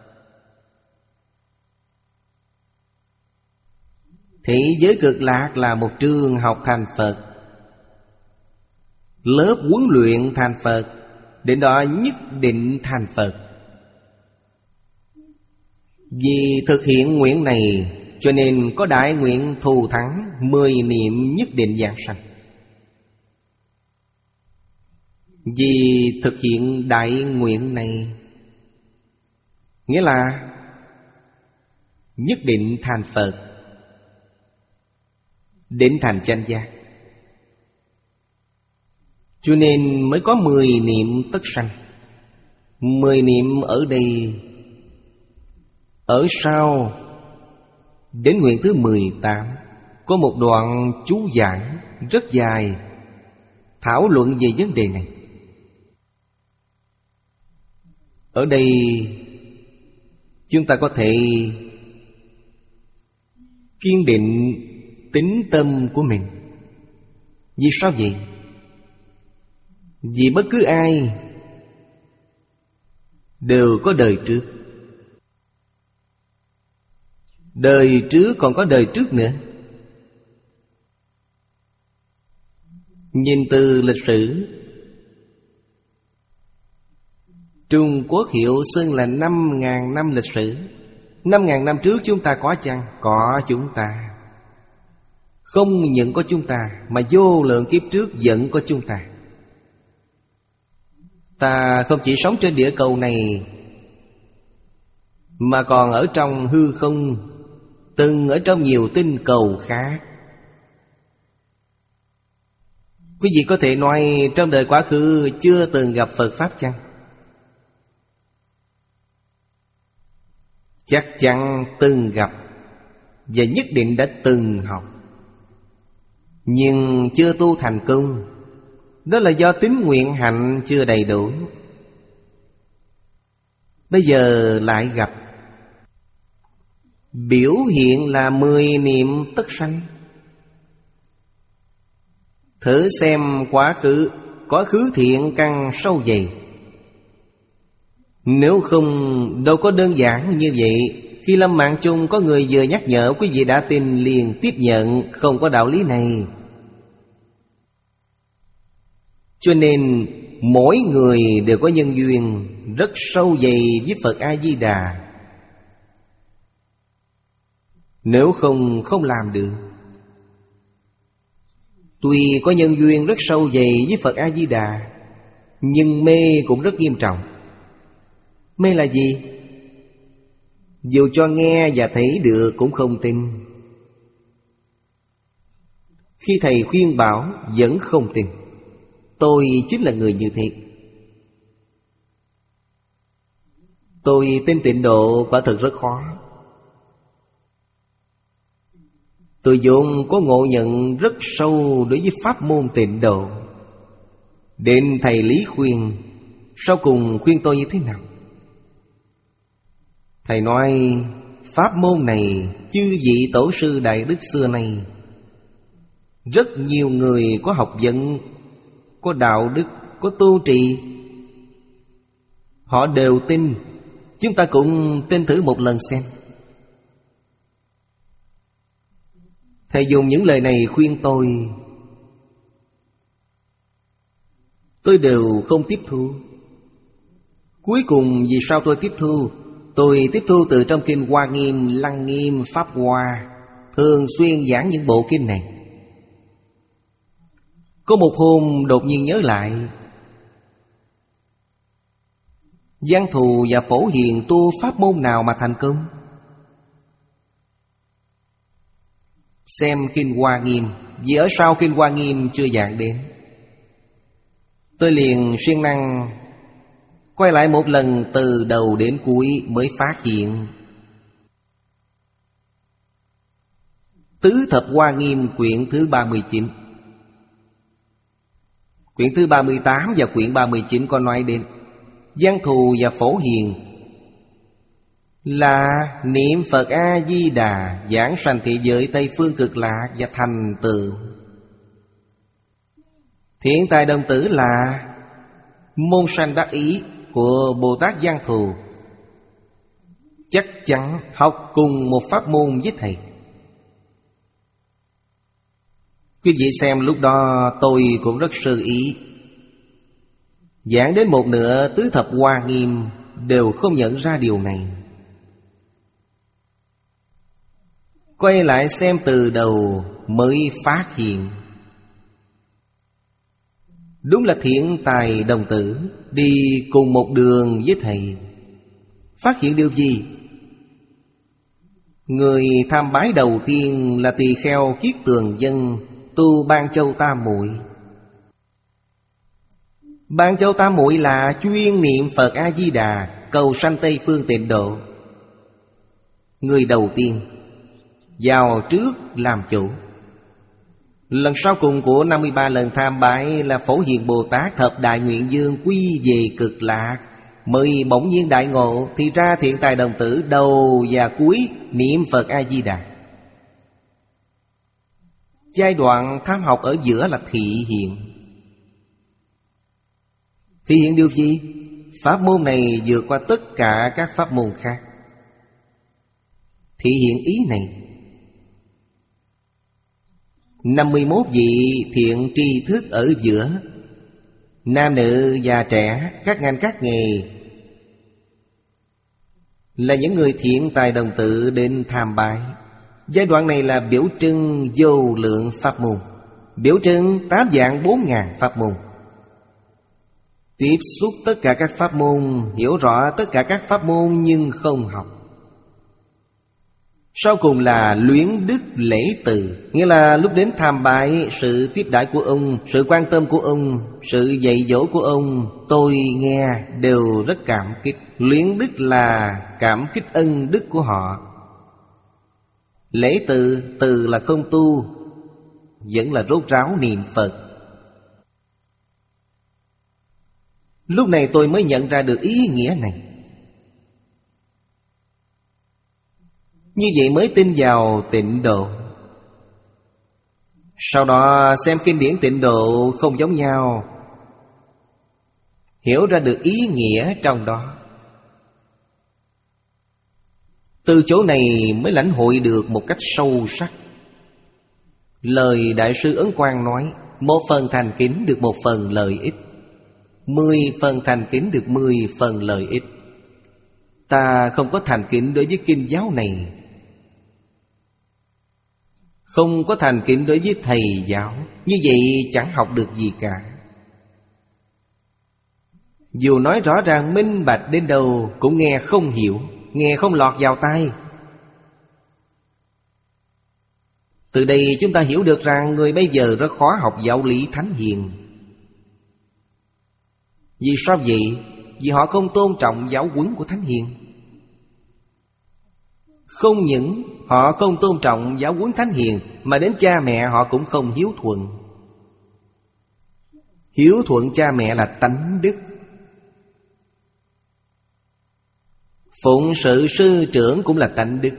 Thế giới Cực Lạc là một trường học thành Phật, lớp huấn luyện thành Phật. Đến đó nhất định thành Phật. Vì thực hiện nguyện này cho nên có đại nguyện thù thắng, mười niệm nhất định giảng sanh. Vì thực hiện đại nguyện này, nghĩa là nhất định thành Phật, định thành chánh giác. Cho nên mới có mười niệm tất sanh. Mười niệm ở đây, ở sau đến nguyện thứ mười tám có một đoạn chú giảng rất dài thảo luận về vấn đề này. Ở đây chúng ta có thể kiên định tín tâm của mình. Vì sao vậy? Vì bất cứ ai đều có đời trước. Đời trước còn có đời trước nữa. Nhìn từ lịch sử, Trung Quốc hiệu xưng là năm ngàn năm lịch sử. Năm ngàn năm trước chúng ta có chăng? Có chúng ta. Không những có chúng ta, mà vô lượng kiếp trước vẫn có chúng ta. Ta không chỉ sống trên địa cầu này, mà còn ở trong hư không, từng ở trong nhiều tinh cầu khác. Quý vị có thể nói trong đời quá khứ chưa từng gặp Phật Pháp chăng? Chắc chắn từng gặp, và nhất định đã từng học, nhưng chưa tu thành công. Đó là do tín nguyện hạnh chưa đầy đủ. bây giờ lại gặp. Biểu hiện là mười niệm tất sanh. Thử xem quá khứ, quá khứ thiện căn sâu dày. Nếu không đâu có đơn giản như vậy. Khi lâm mạng chung có người vừa nhắc nhở, quý vị đã tin liền tiếp nhận. Không có đạo lý này. Cho nên mỗi người đều có nhân duyên rất sâu dày với Phật A-di-đà. Nếu không, không làm được. Tuy có nhân duyên rất sâu dày với Phật A-di-đà, nhưng mê cũng rất nghiêm trọng. Mê là gì? Dù cho nghe và thấy được cũng không tin. Khi thầy khuyên bảo vẫn không tin. Tôi chính là người như thế. Tôi tin tịnh độ quả thực rất khó. Tôi vốn có ngộ nhận rất sâu đối với pháp môn tịnh độ. Đến thầy Lý khuyên, sau cùng khuyên tôi như thế nào? Thầy nói pháp môn này chư vị tổ sư đại đức xưa nay, rất nhiều người có học vấn, có đạo đức, có tu trì, họ đều tin. Chúng ta cũng tin thử một lần xem. Thầy dùng những lời này khuyên tôi, tôi đều không tiếp thu. Cuối cùng vì sao tôi tiếp thu? Tôi tiếp thu từ trong kinh Hoa Nghiêm, Lăng Nghiêm, Pháp Hoa, thường xuyên giảng những bộ kinh này. Có một hôm đột nhiên nhớ lại, Giang Thù và Phổ Hiền tu pháp môn nào mà thành công? Xem kinh Hoa Nghiêm, vì ở sau kinh Hoa Nghiêm chưa giảng đến. Tôi liền siêng năng quay lại một lần từ đầu đến cuối mới phát hiện. Tứ Thập Hoa Nghiêm quyển thứ ba mươi chín, quyển thứ ba mươi tám và quyển ba mươi chín có nói đến Giang Thù và Phổ Hiền là niệm Phật A-di-đà, giảng sanh thế giới Tây Phương Cực Lạc và thành tựu. Thiện tài đồng tử là môn sanh đắc ý của Bồ Tát Giang Thù, chắc chắn học cùng một pháp môn với thầy. Quý vị xem lúc đó tôi cũng rất sơ ý, giảng đến một nửa Tứ Thập Hoa Nghiêm đều không nhận ra điều này. Quay lại xem từ đầu mới phát hiện, đúng là thiện tài đồng tử đi cùng một đường với thầy. Phát hiện điều gì? Người tham bái đầu tiên là tỳ kheo Kiết Tường Dân tu Ban Châu Tam Muội. Ban Châu Tam Muội là chuyên niệm Phật A-di-đà, cầu sanh Tây Phương tịnh độ. Người đầu tiên vào trước làm chủ. Lần sau cùng của năm mươi ba lần tham bái là Phổ Hiền Bồ Tát Thập Đại Nguyện Dương quy về Cực Lạc, mới bỗng nhiên đại ngộ. Thì ra thiện tài đồng tử đầu và cuối niệm Phật A-di-đà. Giai đoạn tham học ở giữa là thị hiện. Thị hiện điều gì? Pháp môn này vượt qua tất cả các pháp môn khác. Thị hiện ý này, năm mươi mốt vị thiện tri thức ở giữa, nam nữ già trẻ, các ngành các nghề, là những người thiện tài đồng tử đến tham bái. Giai đoạn này là biểu trưng vô lượng pháp môn, biểu trưng tám vạn bốn ngàn pháp môn. Tiếp xúc tất cả các pháp môn, hiểu rõ tất cả các pháp môn nhưng không học. Sau cùng là luyến đức lễ từ, nghĩa là lúc đến tham bái, sự tiếp đãi của ông, sự quan tâm của ông, sự dạy dỗ của ông, tôi nghe đều rất cảm kích. Luyến đức là cảm kích ân đức của họ. Lễ từ, từ là không tu, vẫn là rốt ráo niệm Phật. Lúc này tôi mới nhận ra được ý nghĩa này. Như vậy mới tin vào Tịnh Độ. Sau đó xem kinh điển Tịnh Độ không giống nhau, hiểu ra được ý nghĩa trong đó. Từ chỗ này mới lãnh hội được một cách sâu sắc. Lời Đại sư Ấn Quang nói, một phần thành kính được một phần lợi ích, mười phần thành kính được mười phần lợi ích. Ta không có thành kính đối với kinh giáo này, không có thành kính đối với thầy giáo, như vậy chẳng học được gì cả. Dù nói rõ ràng minh bạch đến đâu cũng nghe không hiểu, nghe không lọt vào tai. Từ đây chúng ta hiểu được rằng người bây giờ rất khó học giáo lý thánh hiền. Vì sao vậy? Vì họ không tôn trọng giáo huấn của thánh hiền. Không những họ không tôn trọng giáo huấn thánh hiền, mà đến cha mẹ họ cũng không hiếu thuận. Hiếu thuận cha mẹ là tánh đức. Phụng sự sư trưởng cũng là tánh đức.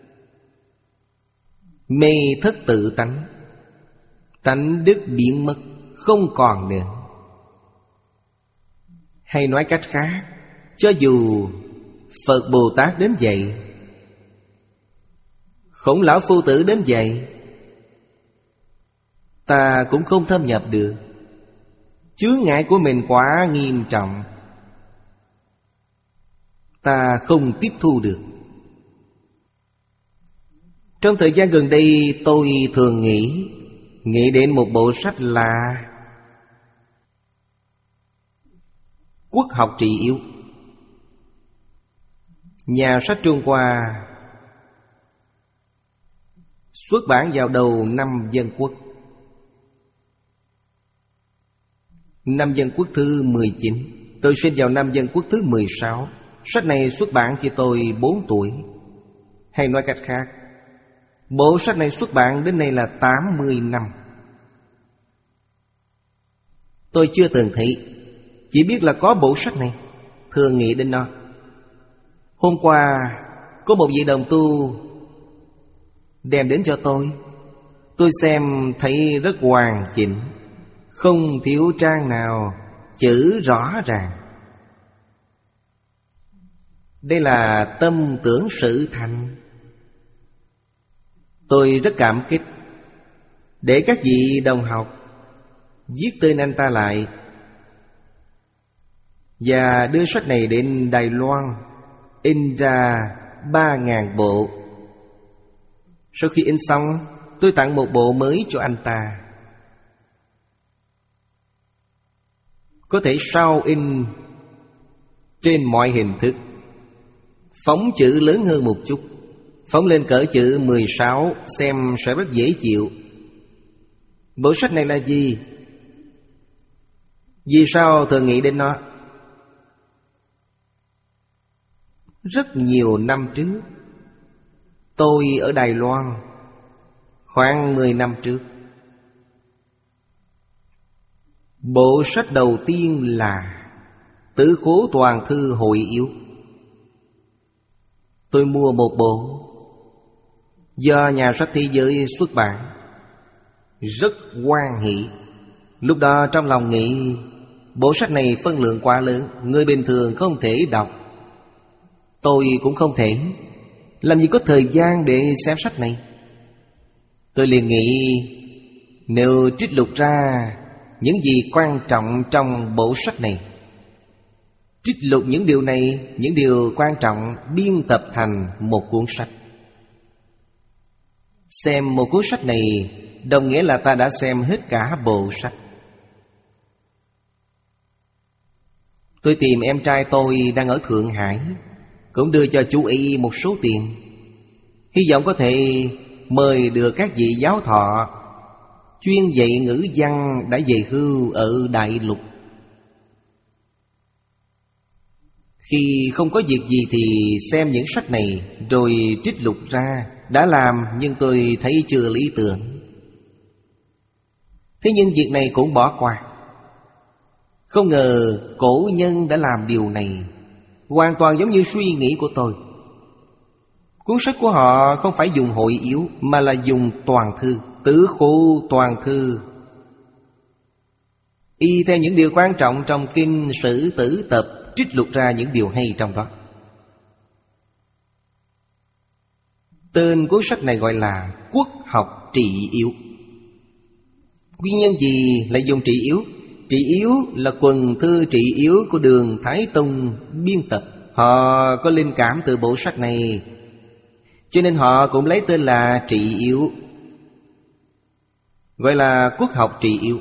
Mê thất tự tánh, tánh đức biến mất, không còn nữa. Hay nói cách khác, cho dù Phật Bồ Tát đến vậy, Khổng Lão Phu Tử đến vậy, ta cũng không thâm nhập được. Chướng ngại của mình quá nghiêm trọng, ta không tiếp thu được. Trong thời gian gần đây tôi thường nghĩ Nghĩ đến một bộ sách là Quốc học trị yếu, nhà sách Trung Hoa xuất bản vào đầu năm Dân Quốc, năm Dân Quốc thứ mười chín. Tôi sinh vào năm Dân Quốc thứ mười sáu. Sách này xuất bản khi tôi bốn tuổi. Hay nói cách khác, bộ sách này xuất bản đến nay là tám mươi năm. Tôi chưa từng thấy, chỉ biết là có bộ sách này, thường nghĩ đến nó. Hôm qua có một vị đồng tu đem đến cho tôi. Tôi xem thấy rất hoàn chỉnh, không thiếu trang nào, chữ rõ ràng. Đây là tâm tưởng sự thành. Tôi rất cảm kích, để các vị đồng học viết tên anh ta lại và đưa sách này đến Đài Loan, in ra ba ngàn bộ. Sau khi in xong, tôi tặng một bộ mới cho anh ta. Có thể sao in trên mọi hình thức, phóng chữ lớn hơn một chút, phóng lên cỡ chữ mười sáu, xem sẽ rất dễ chịu. Bộ sách này là gì? Vì sao thường nghĩ đến nó? Rất nhiều năm trước, tôi ở Đài Loan, khoảng mười năm trước. Bộ sách đầu tiên là Tứ Khố Toàn Thư Hội Yếu. Tôi mua một bộ, do nhà sách Thế Giới xuất bản, rất hoan hỷ. Lúc đó trong lòng nghĩ, bộ sách này phân lượng quá lớn, người bình thường không thể đọc. Tôi cũng không thể, làm gì có thời gian để xem sách này. Tôi liền nghĩ, nếu trích lục ra những gì quan trọng trong bộ sách này, trích lục những điều này, những điều quan trọng, biên tập thành một cuốn sách. Xem một cuốn sách này đồng nghĩa là ta đã xem hết cả bộ sách. Tôi tìm em trai tôi đang ở Thượng Hải, cũng đưa cho chú y một số tiền, hy vọng có thể mời được các vị giáo thọ chuyên dạy ngữ văn đã về hưu ở Đại Lục. Khi không có việc gì thì xem những sách này rồi trích lục ra. Đã làm nhưng tôi thấy chưa lý tưởng. Thế nhưng việc này cũng bỏ qua. Không ngờ cổ nhân đã làm điều này, hoàn toàn giống như suy nghĩ của tôi. Cuốn sách của họ không phải dùng hội yếu, mà là dùng toàn thư, tứ khố toàn thư, y theo những điều quan trọng trong kinh Sử Tử Tập, trích lục ra những điều hay trong đó. Tên cuốn sách này gọi là Quốc học trị yếu. Nguyên nhân gì lại dùng trị yếu? Trị yếu là quần thư trị yếu của Đường Thái Tông biên tập. Họ có linh cảm từ bộ sách này, cho nên họ cũng lấy tên là trị yếu, gọi là Quốc học trị yếu.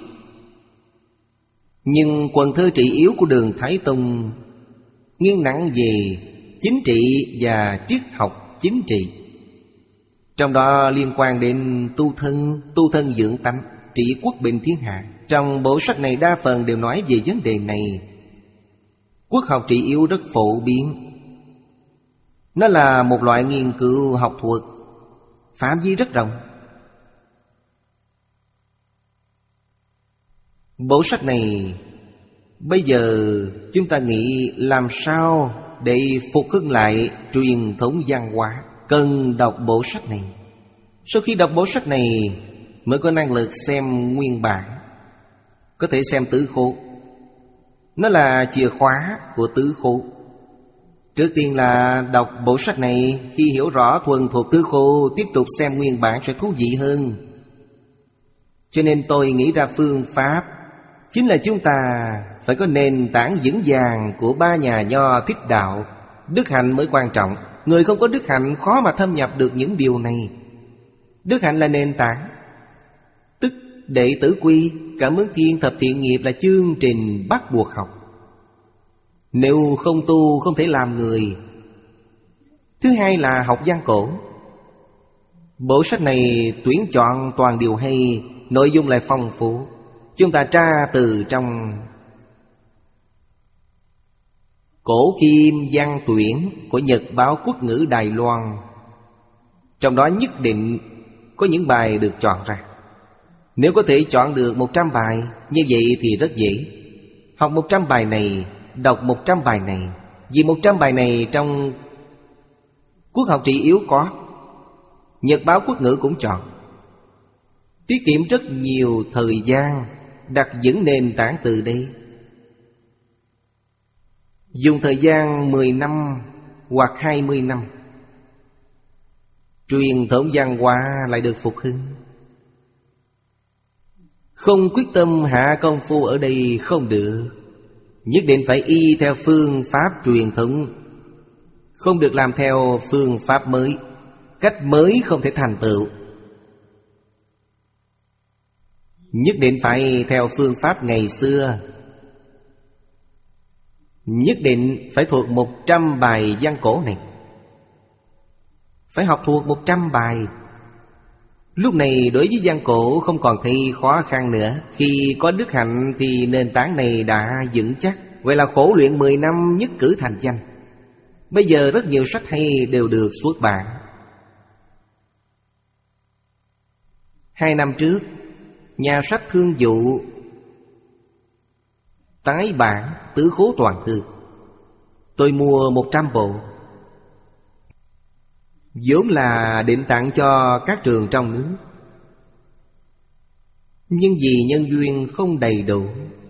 Nhưng quần thư trị yếu của Đường Thái Tông nghiêng nặng về chính trị và triết học chính trị. Trong đó liên quan đến tu thân, tu thân dưỡng tánh, trị quốc bình thiên hạ. Trong bộ sách này đa phần đều nói về vấn đề này. Quốc học trị yếu rất phổ biến. Nó là một loại nghiên cứu học thuật, phạm vi rất rộng. Bộ sách này bây giờ chúng ta nghĩ làm sao để phục hưng lại truyền thống văn hóa, cần đọc bộ sách này. Sau khi đọc bộ sách này mới có năng lực xem nguyên bản, có thể xem tứ khố. Nó là chìa khóa của tứ khố. Trước tiên là đọc bộ sách này, khi hiểu rõ thuần thuộc tứ khố, tiếp tục xem nguyên bản sẽ thú vị hơn. Cho nên tôi nghĩ ra phương pháp chính là chúng ta phải có nền tảng vững vàng của ba nhà Nho Thích Đạo. Đức hạnh mới quan trọng. Người không có đức hạnh khó mà thâm nhập được những điều này. Đức hạnh là nền tảng. Tức đệ tử quy, Cảm Ứng Thiên, Thập Thiện Nghiệp là chương trình bắt buộc học. Nếu không tu không thể làm người. Thứ hai là học văn cổ. Bộ sách này tuyển chọn toàn điều hay, nội dung lại phong phú. Chúng ta tra từ trong Cổ Kim Văn Tuyển của Nhật báo Quốc ngữ Đài Loan, trong đó nhất định có những bài được chọn ra. Nếu có thể chọn được một trăm bài, như vậy thì rất dễ. Học một trăm bài này, đọc một trăm bài này. Vì một trăm bài này trong Quốc học trị yếu có, Nhật báo Quốc ngữ cũng chọn. Tiết kiệm rất nhiều thời gian, đặt vững nền tảng từ đây. Dùng thời gian mười năm hoặc hai mươi năm, truyền thống văn hóa lại được phục hưng. Không quyết tâm hạ công phu ở đây không được. Nhất định phải y theo phương pháp truyền thống, không được làm theo phương pháp mới. Cách mới không thể thành tựu. Nhất định phải theo phương pháp ngày xưa. Nhất định phải thuộc một trăm bài văn cổ này. Phải học thuộc một trăm bài. Lúc này đối với văn cổ không còn thấy khó khăn nữa. Khi có đức hạnh thì nền tảng này đã vững chắc. Vậy là khổ luyện mười năm nhất cử thành danh. Bây giờ rất nhiều sách hay đều được xuất bản. Hai năm trước, nhà sách Thương Dụ tái bản Tứ Khố Toàn Thư. Tôi mua một trăm bộ, vốn là định tặng cho các trường trong nước. Nhưng vì nhân duyên không đầy đủ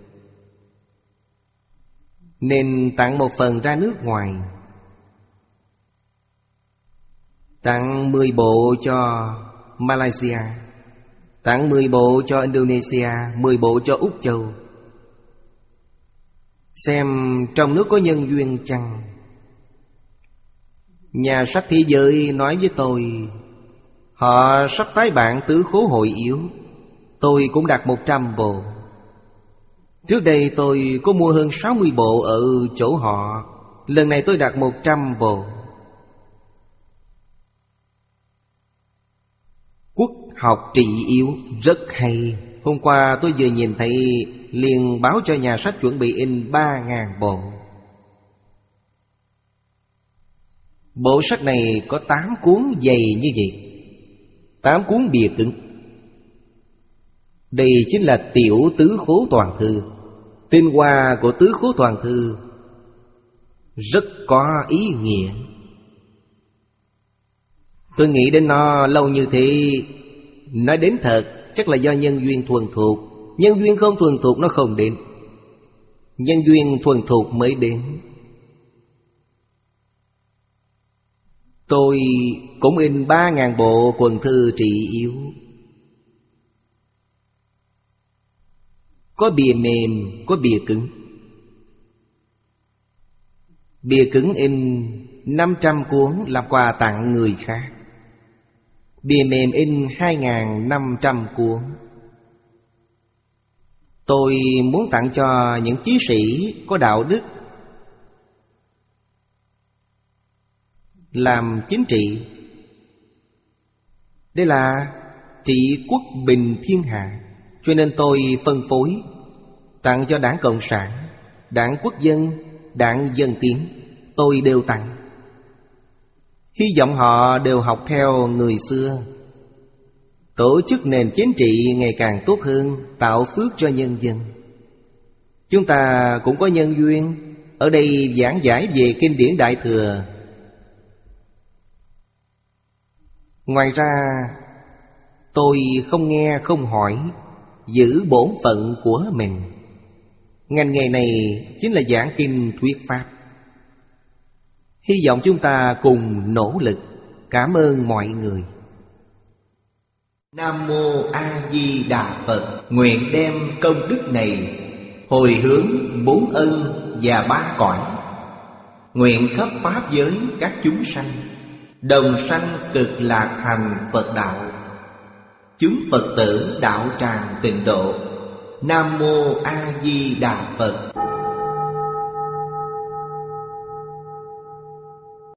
nên tặng một phần ra nước ngoài. Tặng mười bộ cho Malaysia, tặng mười bộ cho Indonesia, mười bộ cho Úc Châu. Xem trong nước có nhân duyên chăng? Nhà sách thế giới nói với tôi, họ sắp tái bản Tứ Khố Hội Yếu. Tôi cũng đặt một trăm bộ. Trước đây tôi có mua hơn sáu mươi bộ ở chỗ họ. Lần này tôi đặt một trăm bộ. Quốc học trị yếu rất hay. Hôm qua tôi vừa nhìn thấy, liền báo cho nhà sách chuẩn bị in ba ngàn bộ. Bộ sách này có tám cuốn dày như vậy, tám cuốn bìa cứng. Đây chính là Tiểu Tứ Khố Toàn Thư. Tinh hoa của Tứ Khố Toàn Thư rất có ý nghĩa. Tôi nghĩ đến nó lâu như thế. Nói đến thật, chắc là do nhân duyên thuần thục. Nhân duyên không thuần thục nó không đến. Nhân duyên thuần thục mới đến. Tôi cũng in ba ngàn bộ quần thư trị yếu. Có bìa mềm, có bìa cứng. Bìa cứng in năm trăm cuốn làm quà tặng người khác. Bìa mềm in hai nghìn năm trăm cuốn. Tôi muốn tặng cho những chí sĩ có đạo đức, làm chính trị. Đây là trị quốc bình thiên hạ. Cho nên tôi phân phối tặng cho Đảng Cộng sản, Đảng Quốc dân, Đảng Dân Tiến. Tôi đều tặng. Hy vọng họ đều học theo người xưa, tổ chức nền chính trị ngày càng tốt hơn, tạo phước cho nhân dân. Chúng ta cũng có nhân duyên. Ở đây giảng giải về kinh điển Đại Thừa. Ngoài ra tôi không nghe không hỏi, giữ bổn phận của mình. Ngành nghề này chính là giảng kinh thuyết pháp. Hy vọng chúng ta cùng nỗ lực. Cảm ơn mọi người. Nam Mô A Di Đà Phật. Nguyện đem công đức này hồi hướng bốn ân và ba cõi. Nguyện khắp pháp giới các chúng sanh đồng sanh cực lạc thành Phật đạo. Chúng Phật tử đạo tràng tịnh độ. Nam Mô A Di Đà Phật.